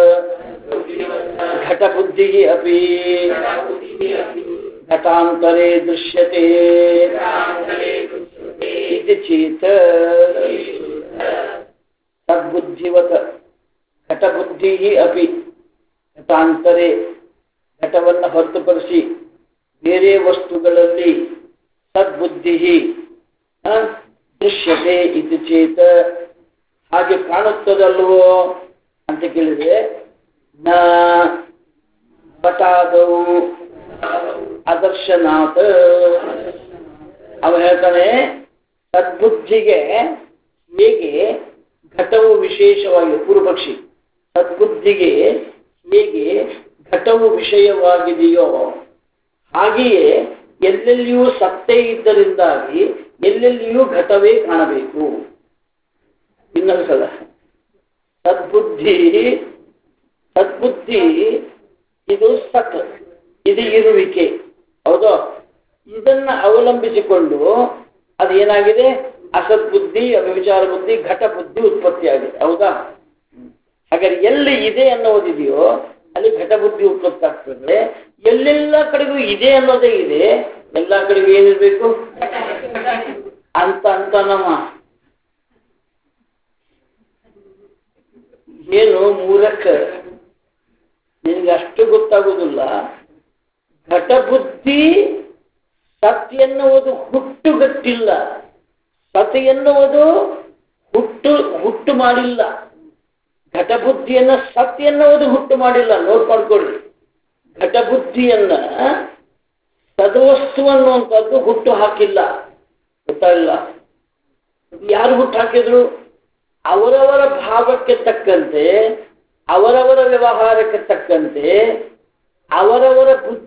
ಘಟಬುದ್ಧಿ ಅಪಿ ಘಟಾಂತರೇ ದೃಶ್ಯತೆ ಇತಿ ಚೇತ್ ಸದ್ಬುದ್ಧಿವತ್ ಘಟಬುದ್ಧಿ ಅಪಿ ಘಟಾಂತರೇ ಘಟವನ್ನು ಹೊರತುಪಡಿಸಿ ಬೇರೆ ವಸ್ತುಗಳಲ್ಲಿ ಸದ್ಬುದ್ಧಿ ದೃಶ್ಯತೆ ಇತಿ ಚೇತ್ ಹಾಗೆ ಕಾಣುತ್ತದಲ್ವೋ ಅಂತ ಕೇಳಿದ್ರೆ ನ ಪಟಾದವು ಅದರ್ಶನಾತ್. ಅವ ಹೇಳ್ತಾನೆ ಸದ್ಬುದ್ಧಿಗೆ ಹೇಗೆ ಘಟವು ವಿಶೇಷವಾಗಿ, ಪೂರ್ವಪಕ್ಷಿ ಸದ್ಬುದ್ಧಿಗೆ ಹೇಗೆ ಘಟವು ವಿಷಯವಾಗಿದೆಯೋ ಹಾಗೆಯೇ ಎಲ್ಲೆಲ್ಲಿಯೂ ಸತ್ತೇ ಇದ್ದರಿಂದಾಗಿ ಎಲ್ಲೆಲ್ಲಿಯೂ ಘಟವೇ ಕಾಣಬೇಕು. ಇನ್ನೊಂದು ಸಲ ಸದ್ಬುದ್ಧಿ ಇದು ಸತ್, ಇದು ಇರುವಿಕೆ. ಹೌದು. ಇದನ್ನ ಅವಲಂಬಿಸಿಕೊಂಡು ಅದು ಏನಾಗಿದೆ? ಅಸದ್ಬುದ್ಧಿ, ಅವ್ಯವಿಚಾರ ಬುದ್ಧಿ, ಘಟ ಬುದ್ಧಿ ಉತ್ಪತ್ತಿಯಾಗಿದೆ. ಹೌದಾ? ಹಾಗಾದ್ರೆ ಎಲ್ಲಿ ಇದೆ ಅನ್ನೋದಿದೆಯೋ ಅಲ್ಲಿ ಘಟ ಬುದ್ಧಿ ಉತ್ಪತ್ತಿ ಆಗ್ತದೆ. ಎಲ್ಲೆಲ್ಲ ಕಡೆಗೂ ಇದೆ ಅನ್ನೋದೇ ಇದೆ, ಎಲ್ಲ ಕಡೆಗೂ ಏನಿರ್ಬೇಕು ಅಂತ ನಮ್ಮ ಏನು ಮೂರಕ್ಕ ನಿನಗೆ ಅಷ್ಟು ಗೊತ್ತಾಗುವುದಿಲ್ಲ. ಘಟಬುದ್ಧಿ ಸತ್ ಎನ್ನುವುದು ಹುಟ್ಟುಗಟ್ಟಿಲ್ಲ, ಸತ್ ಎನ್ನುವುದು ಹುಟ್ಟು ಮಾಡಿಲ್ಲ. ಘಟಬುದ್ಧಿಯನ್ನ ಸತ್ ಎನ್ನುವುದು ಹುಟ್ಟು ಮಾಡಿಲ್ಲ. ನೋಟ್ ಮಾಡ್ಕೊಳ್ಳಿ, ಘಟಬುದ್ಧಿಯನ್ನ ಸದ್ವಸ್ತು ಅನ್ನುವಂಥದ್ದು ಹುಟ್ಟು ಹಾಕಿಲ್ಲ. ಗೊತ್ತಾಗಿಲ್ಲ? ಯಾರು ಹುಟ್ಟು ಹಾಕಿದ್ರು? ಅವರವರ ಭಾವಕ್ಕೆ ತಕ್ಕಂತೆ, ಅವರವರ ವ್ಯವಹಾರಕ್ಕೆ ತಕ್ಕಂತೆ, ಅವರವರ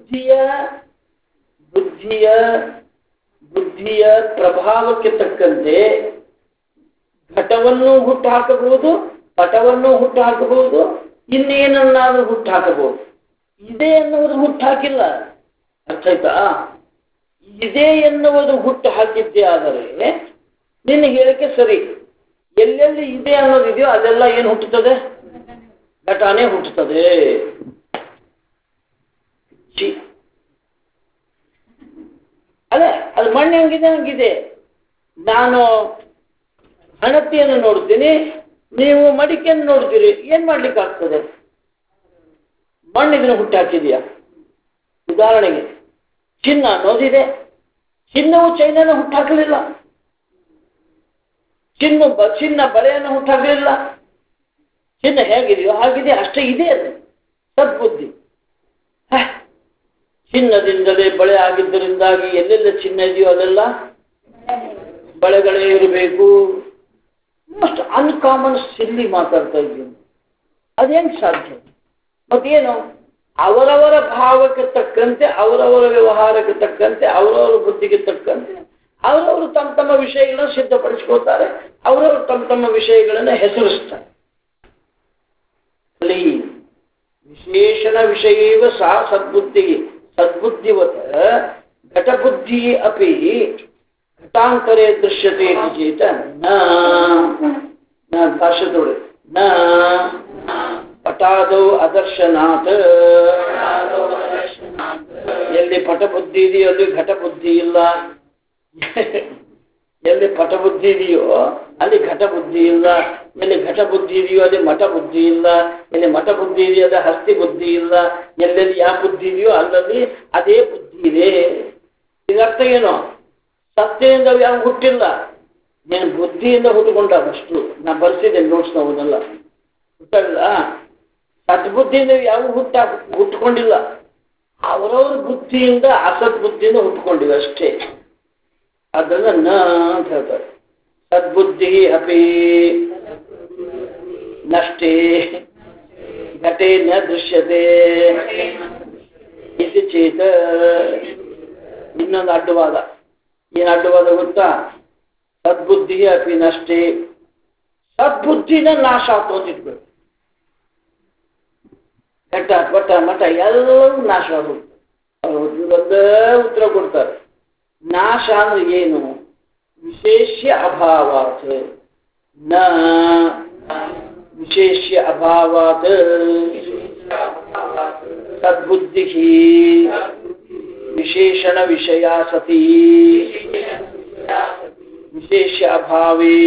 ಬುದ್ಧಿಯ ಪ್ರಭಾವಕ್ಕೆ ತಕ್ಕಂತೆ ಘಟವನ್ನು ಹುಟ್ಟು ಹಾಕಬಹುದು, ಪಟವನ್ನು ಹುಟ್ಟು ಹಾಕಬಹುದು, ಇನ್ನೇನನ್ನಾದ್ರೂ ಹುಟ್ಟು ಹಾಕಬಹುದು. ಇದೆ ಎನ್ನುವುದು ಹುಟ್ಟು ಹಾಕಿಲ್ಲ. ಅರ್ಥ ಆಯ್ತಾ? ಇದೆ ಎನ್ನುವುದು ಹುಟ್ಟು ಹಾಕಿದ್ದೇ ಆದರೆ ನಿನ್ನ ಹೇಳಿಕೆ ಸರಿ. ಎಲ್ಲೆಲ್ಲಿ ಇದೆ ಅನ್ನೋದಿದೆಯೋ ಅಲ್ಲೆಲ್ಲ ಏನು ಹುಟ್ಟುತ್ತದೆ? ಘಟನೆ ಹುಟ್ಟುತ್ತದೆ. ಅದೇ ಅದು ಮಣ್ಣು ಹೆಂಗಿದೆ ಹಂಗಿದೆ. ನಾನು ಹಣತೆಯನ್ನು ನೋಡ್ತೀನಿ, ನೀವು ಮಡಿಕೆಯನ್ನು ನೋಡ್ತೀರಿ, ಏನ್ ಮಾಡ್ಲಿಕ್ಕೆ ಆಗ್ತದೆ? ಮಣ್ಣು ಇದನ್ನು ಹುಟ್ಟಿ ಹಾಕಿದೆಯಾ? ಉದಾಹರಣೆಗೆ ಚಿನ್ನ ಅನ್ನೋದಿದೆ, ಚಿನ್ನವು ಚೈನನ್ನು ಹುಟ್ಟಾಕಲಿಲ್ಲ, ಚಿನ್ನ ಬಳೆಯನ್ನು ಹುಟ್ಟಾಕಲಿಲ್ಲ. ಚಿನ್ನ ಹೇಗಿದೆಯೋ ಹಾಗಿದೆ, ಅಷ್ಟೇ ಇದೆ. ಅದು ಸದ್ಬುದ್ಧಿ. ಚಿನ್ನದಿಂದಲೇ ಬಳೆ ಆಗಿದ್ದರಿಂದಾಗಿ ಎಲ್ಲೆಲ್ಲ ಚಿನ್ನ ಇದೆಯೋ ಅಲ್ಲೆಲ್ಲ ಬಳೆಗಳೇ ಇರಬೇಕು. ಅಷ್ಟು ಅನ್ಕಾಮನ್ ಸಿಲ್ಲಿ ಮಾತಾಡ್ತಾ ಇದ್ದೀನಿ. ಅದೇನು ಸಾಧ್ಯ? ಮತ್ತೇನು? ಅವರವರ ಭಾವಕ್ಕೆ ತಕ್ಕಂತೆ, ಅವರವರ ವ್ಯವಹಾರಕ್ಕೆ ತಕ್ಕಂತೆ, ಅವರವರ ಬುದ್ಧಿಗೆ ತಕ್ಕಂತೆ ಅವರವರು ತಮ್ಮ ತಮ್ಮ ವಿಷಯಗಳನ್ನು ಸಿದ್ಧಪಡಿಸ್ಕೊಳ್ತಾರೆ, ಅವರವರು ತಮ್ಮ ವಿಷಯಗಳನ್ನು ಹೆಸರಿಸ್ತಾರೆ. ವಿಶೇಷಣ ವಿಷಯವ ಸಾ ಸದ್ಬುದ್ಧಿ ಸದ್ಬುದ್ಧಿವತ ಘಟಬುದ್ಧಿ ಅಪಿ ಘಟಾಂತರೇ ದೃಶ್ಯತೆ ಚೇತ ಭಾಷೆದೊಡೆ ನ ಪಟಾದೌ ಅದರ್ಶನಾತ್. ಎಲ್ಲಿ ಪಟಬುದ್ಧಿ ಇದೆಯೋ ಅಲ್ಲಿ ಘಟಬುದ್ಧಿ ಇಲ್ಲ, ಎಲ್ಲಿ ಪಟಬುದ್ಧಿ ಇದೆಯೋ ಅಲ್ಲಿ ಘಟಬುದ್ಧಿ ಇಲ್ಲ, ಎಲ್ಲಿ ಘಟಬುದ್ಧಿ ಇದೆಯೋ ಅಲ್ಲಿ ಮಠ ಬುದ್ಧಿ ಇಲ್ಲ, ಎಲ್ಲಿ ಮಠ ಬುದ್ಧಿ ಇದೆಯೋ ಅಲ್ಲಿ ಹಸ್ತಿ ಬುದ್ಧಿ ಇಲ್ಲ. ಎಲ್ಲೆಲ್ಲಿ ಯಾವ ಬುದ್ಧಿ ಇದೆಯೋ ಅಲ್ಲಲ್ಲಿ ಅದೇ ಬುದ್ಧಿ ಇದೆ. ಇದರ್ಥ ಏನು? ಸತ್ಯದಿಂದ ಯಾವ ಹುಟ್ಟಿಲ್ಲ, ನೀನು ಬುದ್ಧಿಯಿಂದ ಹುಟ್ಟುಕೊಂಡಷ್ಟು. ನಾ ಬರ್ಸಿದ್ದೇನೆ ನೋಟ್ಸ್ ನಾವುದೆಲ್ಲ ಹುಟ್ಟಲ್ಲ. ಸದ್ಬುದ್ಧಿಯಿಂದ ಯಾವ ಹುಟ್ಟುಕೊಂಡಿಲ್ಲ, ಅವರವ್ರ ಬುದ್ಧಿಯಿಂದ ಅಸದ್ಬುದ್ಧಿಯಿಂದ ಹುಟ್ಟುಕೊಂಡಿವೆ ಅಷ್ಟೇ. ಅದನ್ನ ನ ಅಂತ ಹೇಳ್ತಾರೆ. ಸದ್ಬುದ್ಧಿ ಅಪಿ ನಷ್ಟೇ ಘಟೆ ನ ದೃಶ್ಯತೆ ಇದು ಚೇತ. ಇನ್ನೊಂದು ಅಡ್ಡವಾದ. ಏನು ಅಡ್ಡವಾದ ಗೊತ್ತಾ? ಸದ್ಬುದ್ಧಿ ಅಪಿ ನಷ್ಟೇ. ಸದ್ಬುದ್ಧಿನ ನಾಶ ಆಗ್ತೋದಿರ್ಬೇಕು. ಘಟ ಪಟ ಮಠ ಎಲ್ಲವೂ ನಾಶ ಆಗುತ್ತೆ. ಒಂದೇ ಉತ್ತರ ಕೊಡ್ತಾರೆ. ನಾಶ ಅಂದ್ರೆ ಏನು? ವಿಶೇಷ್ಯ ಅಭಾವಾತ್. ನ ವಿಶೇಷ್ಯ ಅಭಾವಾತ್ ಸದ್ಬುದ್ಧಿ ವಿಶೇಷಣ ವಿಷಯ ಸತಿ ವಿಶೇಷ್ಯ ಅಭಾವೇ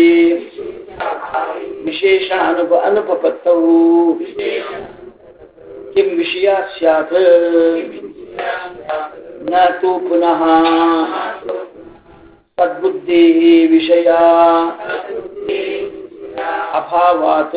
ವಿಶೇಷಣ ಅನುಪಪತ್ತೌ किम विषया स्यात् न तो पुनः सद्बुद्धि विषया अभावात्.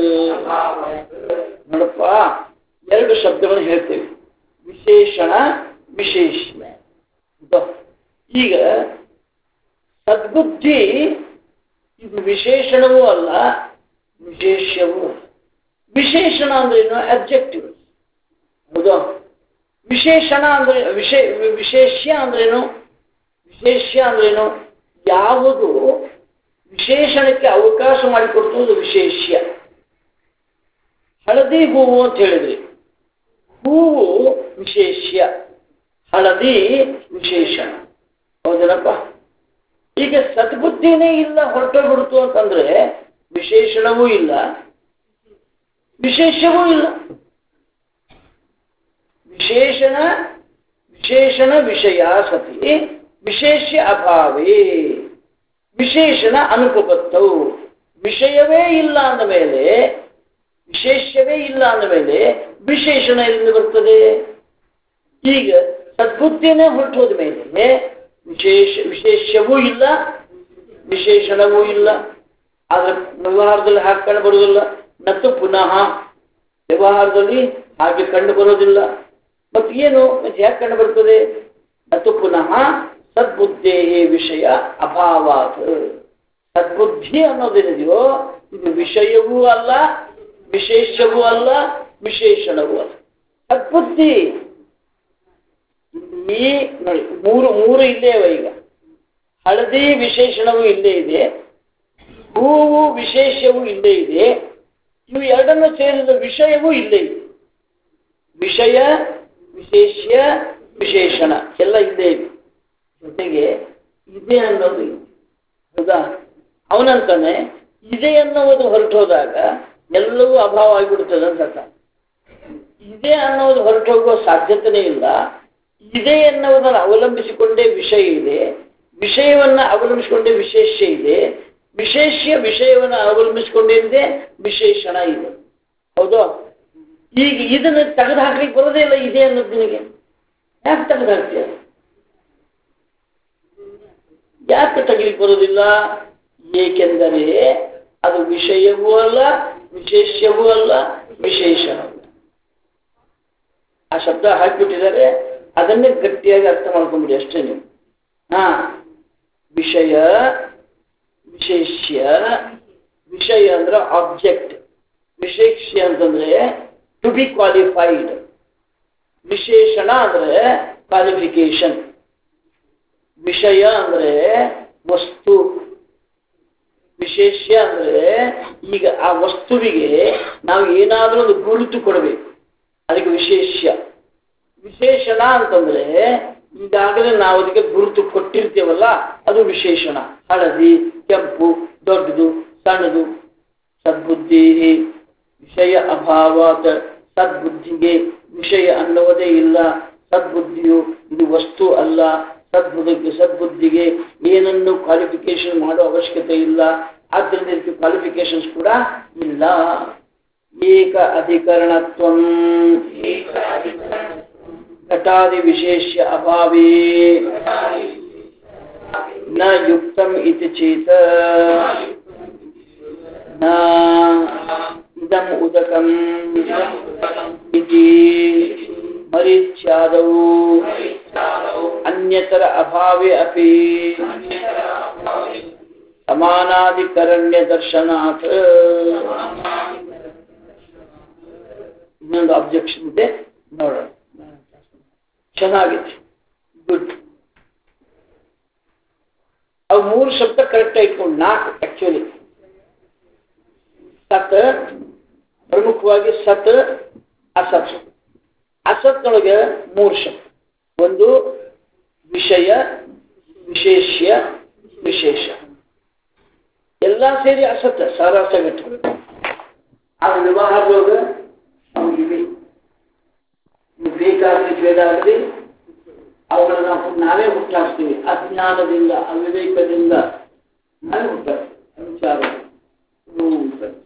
ನೋಡಪ್ಪ, ಎರಡು ಶಬ್ದಗಳನ್ನು ಹೇಳ್ತೇವೆ, ವಿಶೇಷಣ ವಿಶೇಷ್ಯ. ಈಗ ಸದ್ಬುದ್ಧಿ ಇದು ವಿಶೇಷಣವೂ ಅಲ್ಲ ವಿಶೇಷ್ಯವೂ ಅಲ್ಲ. ವಿಶೇಷಣ ಅಂದ್ರೇನು? ಅಬ್ಜೆಕ್ಟಿವ್. ಹೌದಾ? ವಿಶೇಷಣ ಅಂದ್ರೆ ವಿಶೇಷ್ಯ ಅಂದ್ರೇನು? ವಿಶೇಷ್ಯ ಅಂದ್ರೇನು? ಯಾವುದು ವಿಶೇಷಣಕ್ಕೆ ಅವಕಾಶ ಮಾಡಿಕೊಡ್ತದೆ ವಿಶೇಷ್ಯ. ಹಳದಿ ಹೂವು ಅಂತ ಹೇಳಿದ್ರಿ, ಹೂವು ವಿಶೇಷ್ಯ, ಹಳದಿ ವಿಶೇಷಣ. ಹೌದೇನಪ್ಪ? ಈಗ ಸದ್ಬುದ್ಧಿನೇ ಇಲ್ಲ, ಹೊರಟೋಗ್ಬಿಡ್ತು ಅಂತಂದ್ರೆ ವಿಶೇಷಣವೂ ಇಲ್ಲ ವಿಶೇಷವೂ ಇಲ್ಲ. ವಿಶೇಷಣ ವಿಷಯ ಸತಿ ವಿಶೇಷ್ಯ ಅಭಾವೇ ವಿಶೇಷಣ ಅನುಪಪತ್ತವು. ವಿಷಯವೇ ಇಲ್ಲ ಅಂದ ಮೇಲೆ, ವಿಶೇಷ್ಯವೇ ಇಲ್ಲ ಅಂದ ಮೇಲೆ ವಿಶೇಷಣ ಎಲ್ಲಿಂದ ಬರ್ತದೆ? ಈಗ ಸದ್ಬುದ್ಧಿನೇ ಹೊರಟೋದ ಮೇಲೆ ವಿಶೇಷ್ಯವೂ ಇಲ್ಲ ವಿಶೇಷಣವೂ ಇಲ್ಲ. ಆದ್ರೆ ವ್ಯವಹಾರದಲ್ಲಿ ಹಾಗೆ ಕಂಡು ಬರುವುದಿಲ್ಲ. ಮತ್ತು ಪುನಃ ವ್ಯವಹಾರದಲ್ಲಿ ಹಾಗೆ ಕಂಡು ಬರೋದಿಲ್ಲ. ಮತ್ತು ಏನು ಯಾಕೆ ಕಂಡು ಬರ್ತದೆ? ಮತ್ತು ಪುನಃ ಸದ್ಬುದ್ಧೇ ವಿಷಯ ಅಭಾವಾತ್. ಸದ್ಬುದ್ಧಿ ಅನ್ನೋದೇನಿದೆಯೋ ಇದು ವಿಷಯವೂ ಅಲ್ಲ ವಿಶೇಷವೂ ಅಲ್ಲ ವಿಶೇಷಣವೂ ಅಲ್ಲ. ಸದ್ಬುದ್ಧಿ ಈ ನೋಡಿ, ಮೂರು ಇಲ್ಲೇ ಅವ. ಈಗ ಹಳದಿ ವಿಶೇಷಣವೂ ಇಲ್ಲೇ ಇದೆ, ಹೂವು ವಿಶೇಷವೂ ಇಲ್ಲೇ ಇದೆ. ಇವು ಎರಡನ್ನು ಸೇರಿದ ವಿಷಯವೂ ಇಲ್ಲೇ ಇದೆ. ವಿಷಯ ವಿಶೇಷ್ಯ ವಿಶೇಷಣ ಎಲ್ಲ ಇಲ್ಲೇ ಇದೆ. ಜೊತೆಗೆ ಇದೆ ಅನ್ನೋದು ಇದೆ. ಹೌದಾ? ಅವನಂತಾನೆ ಇದೆ ಅನ್ನೋದು ಹೊರಟು ಹೋದಾಗ ಎಲ್ಲವೂ ಅಭಾವ ಆಗಿಬಿಡ್ತದೆ ಅಂತ ಅರ್ಥ. ಇದೆ ಅನ್ನೋದು ಹೊರಟು ಹೋಗುವ ಸಾಧ್ಯತೆನೇ ಇಲ್ಲ. ಇದೆ ಎನ್ನುವುದನ್ನು ಅವಲಂಬಿಸಿಕೊಂಡೇ ವಿಷಯ ಇದೆ, ವಿಷಯವನ್ನ ಅವಲಂಬಿಸಿಕೊಂಡೇ ವಿಶೇಷ ಇದೆ, ವಿಶೇಷ ವಿಷಯವನ್ನು ಅವಲಂಬಿಸಿಕೊಂಡೇನಿದೆ ವಿಶೇಷಣ ಇದೆ. ಹೌದು? ಈಗ ಇದನ್ನು ತೆಗೆದು ಹಾಕ್ಲಿಕ್ಕೆ ಬರೋದೇ ಇಲ್ಲ ಇದೆ ಅನ್ನೋದು ನಿನಗೆ. ಯಾಕೆ ತೆಗೆದು ಹಾಕ್ತೀಯ? ಯಾಕೆ ತೆಗಿಲಿಕ್ಕೆ ಬರೋದಿಲ್ಲ? ಏಕೆಂದರೆ ಅದು ವಿಷಯವೂ ಅಲ್ಲ, ವಿಶೇಷವೂ ಅಲ್ಲ, ವಿಶೇಷಣವೂ. ಆ ಶಬ್ದ ಹಾಕಿಬಿಟ್ಟಿದ್ದಾರೆ, ಅದನ್ನೇ ಗಟ್ಟಿಯಾಗಿ ಅರ್ಥ ಮಾಡ್ಕೊಂಡ್ಬಿಡಿ ಅಷ್ಟೇ ನೀವು. ವಿಷಯ, ವಿಶೇಷ್ಯ. ವಿಷಯ ಅಂದ್ರೆ ಆಬ್ಜೆಕ್ಟ್, ವಿಶೇಷ್ಯ ಅಂತಂದ್ರೆ ಟು ಬಿ ಕ್ವಾಲಿಫೈಡ್, ವಿಶೇಷಣ ಅಂದ್ರೆ ಕ್ವಾಲಿಫಿಕೇಶನ್. ವಿಷಯ ಅಂದ್ರೆ ವಸ್ತು, ವಿಶೇಷ್ಯ ಅಂದ್ರೆ ಈಗ ಆ ವಸ್ತುವಿಗೆ ನಾವು ಏನಾದರೂ ಒಂದು ಗುರುತು ಕೊಡಬೇಕು, ಅದಕ್ಕೆ ವಿಶೇಷ್ಯ. ವಿಶೇಷಣ ಅಂತಂದ್ರೆ ಈಗಾಗಲೇ ನಾವು ಅದಕ್ಕೆ ಗುರುತು ಕೊಟ್ಟಿರ್ತೇವಲ್ಲ, ಅದು ವಿಶೇಷಣ. ಹಳದಿ, ಕೆಂಪು, ದೊಡ್ಡದು, ಸಣ್ಣದು. ಸದ್ಬುದ್ಧಿ ವಿಷಯ ಅಭಾವಾತ್, ಸದ್ಬುದ್ಧಿಗೆ ವಿಷಯ ಅನ್ನುವುದೇ ಇಲ್ಲ. ಸದ್ಬುದ್ಧಿಯು ಇದು ವಸ್ತು ಅಲ್ಲ. ಸದ್ಬುದ್ಧಿಗೆ ಏನನ್ನು ಕ್ವಾಲಿಫಿಕೇಶನ್ ಮಾಡೋ ಅವಶ್ಯಕತೆ ಇಲ್ಲ. ಆದ್ದರಿಂದ ಇದಕ್ಕೆ ಕ್ವಾಲಿಫಿಕೇಶನ್ಸ್ ಕೂಡ ಇಲ್ಲ. ಏಕ ಅಧಿಕರಣತ್ವಂ ಘಟಾದಿ ವಿಶೇಷ್ಯ ಅಭಾವೇ ನ ಯುಕ್ತಂ ಇತಿ ಚೇತ ನ ಇದಂ ಉದಕಂ ಇತಿ ಮರೀಚ್ಯಾದೌ ಅನ್ಯತರ ಅಭಾವೇ ಅಪಿ ಸಮಾನಾಧಿಕರಣ್ಯ ದರ್ಶನಾತ್. ಇನ್ನೊಂದು ಅಬ್ಜೆಕ್ಷನ್ ಇದೆ, ನೋಡೋಣ. ಚೆನ್ನಾಗಿದೆ, ಗುಡ್. ಅವು 3 ಶಬ್ದ ಕರೆಕ್ಟ್ ಇಟ್ಕೊಂಡು 4 ಆಕ್ಚುಲಿ. ಸತ್, ಪ್ರಮುಖವಾಗಿ ಸತ್, ಅಸತ್. ಅಸತ್ನೊಳಗೆ 3 ಶಬ್ದ. ಒಂದು ವಿಷಯ, ವಿಶೇಷ್ಯ, ವಿಶೇಷ. ಎಲ್ಲ ಸೇರಿ ಅಸತ್, ಸಾರಾಸಗಟ್ಟು. ಆ ವ್ಯವಹಾರದೊಳಗೆ ನಮಗಿವೆ. ಬೇಕಾಗಲಿ ಬೇಡ ಆಗಲಿ ಅವುಗಳನ್ನ ನಾವೇ ಹುಟ್ಟಾಕ್ತೀವಿ. ಅಜ್ಞಾನದಿಂದ, ಅವಿವೇಕದಿಂದ ನಾವೇ ಹುಟ್ಟಾಕ್ತೀವಿ. ವಿಚಾರ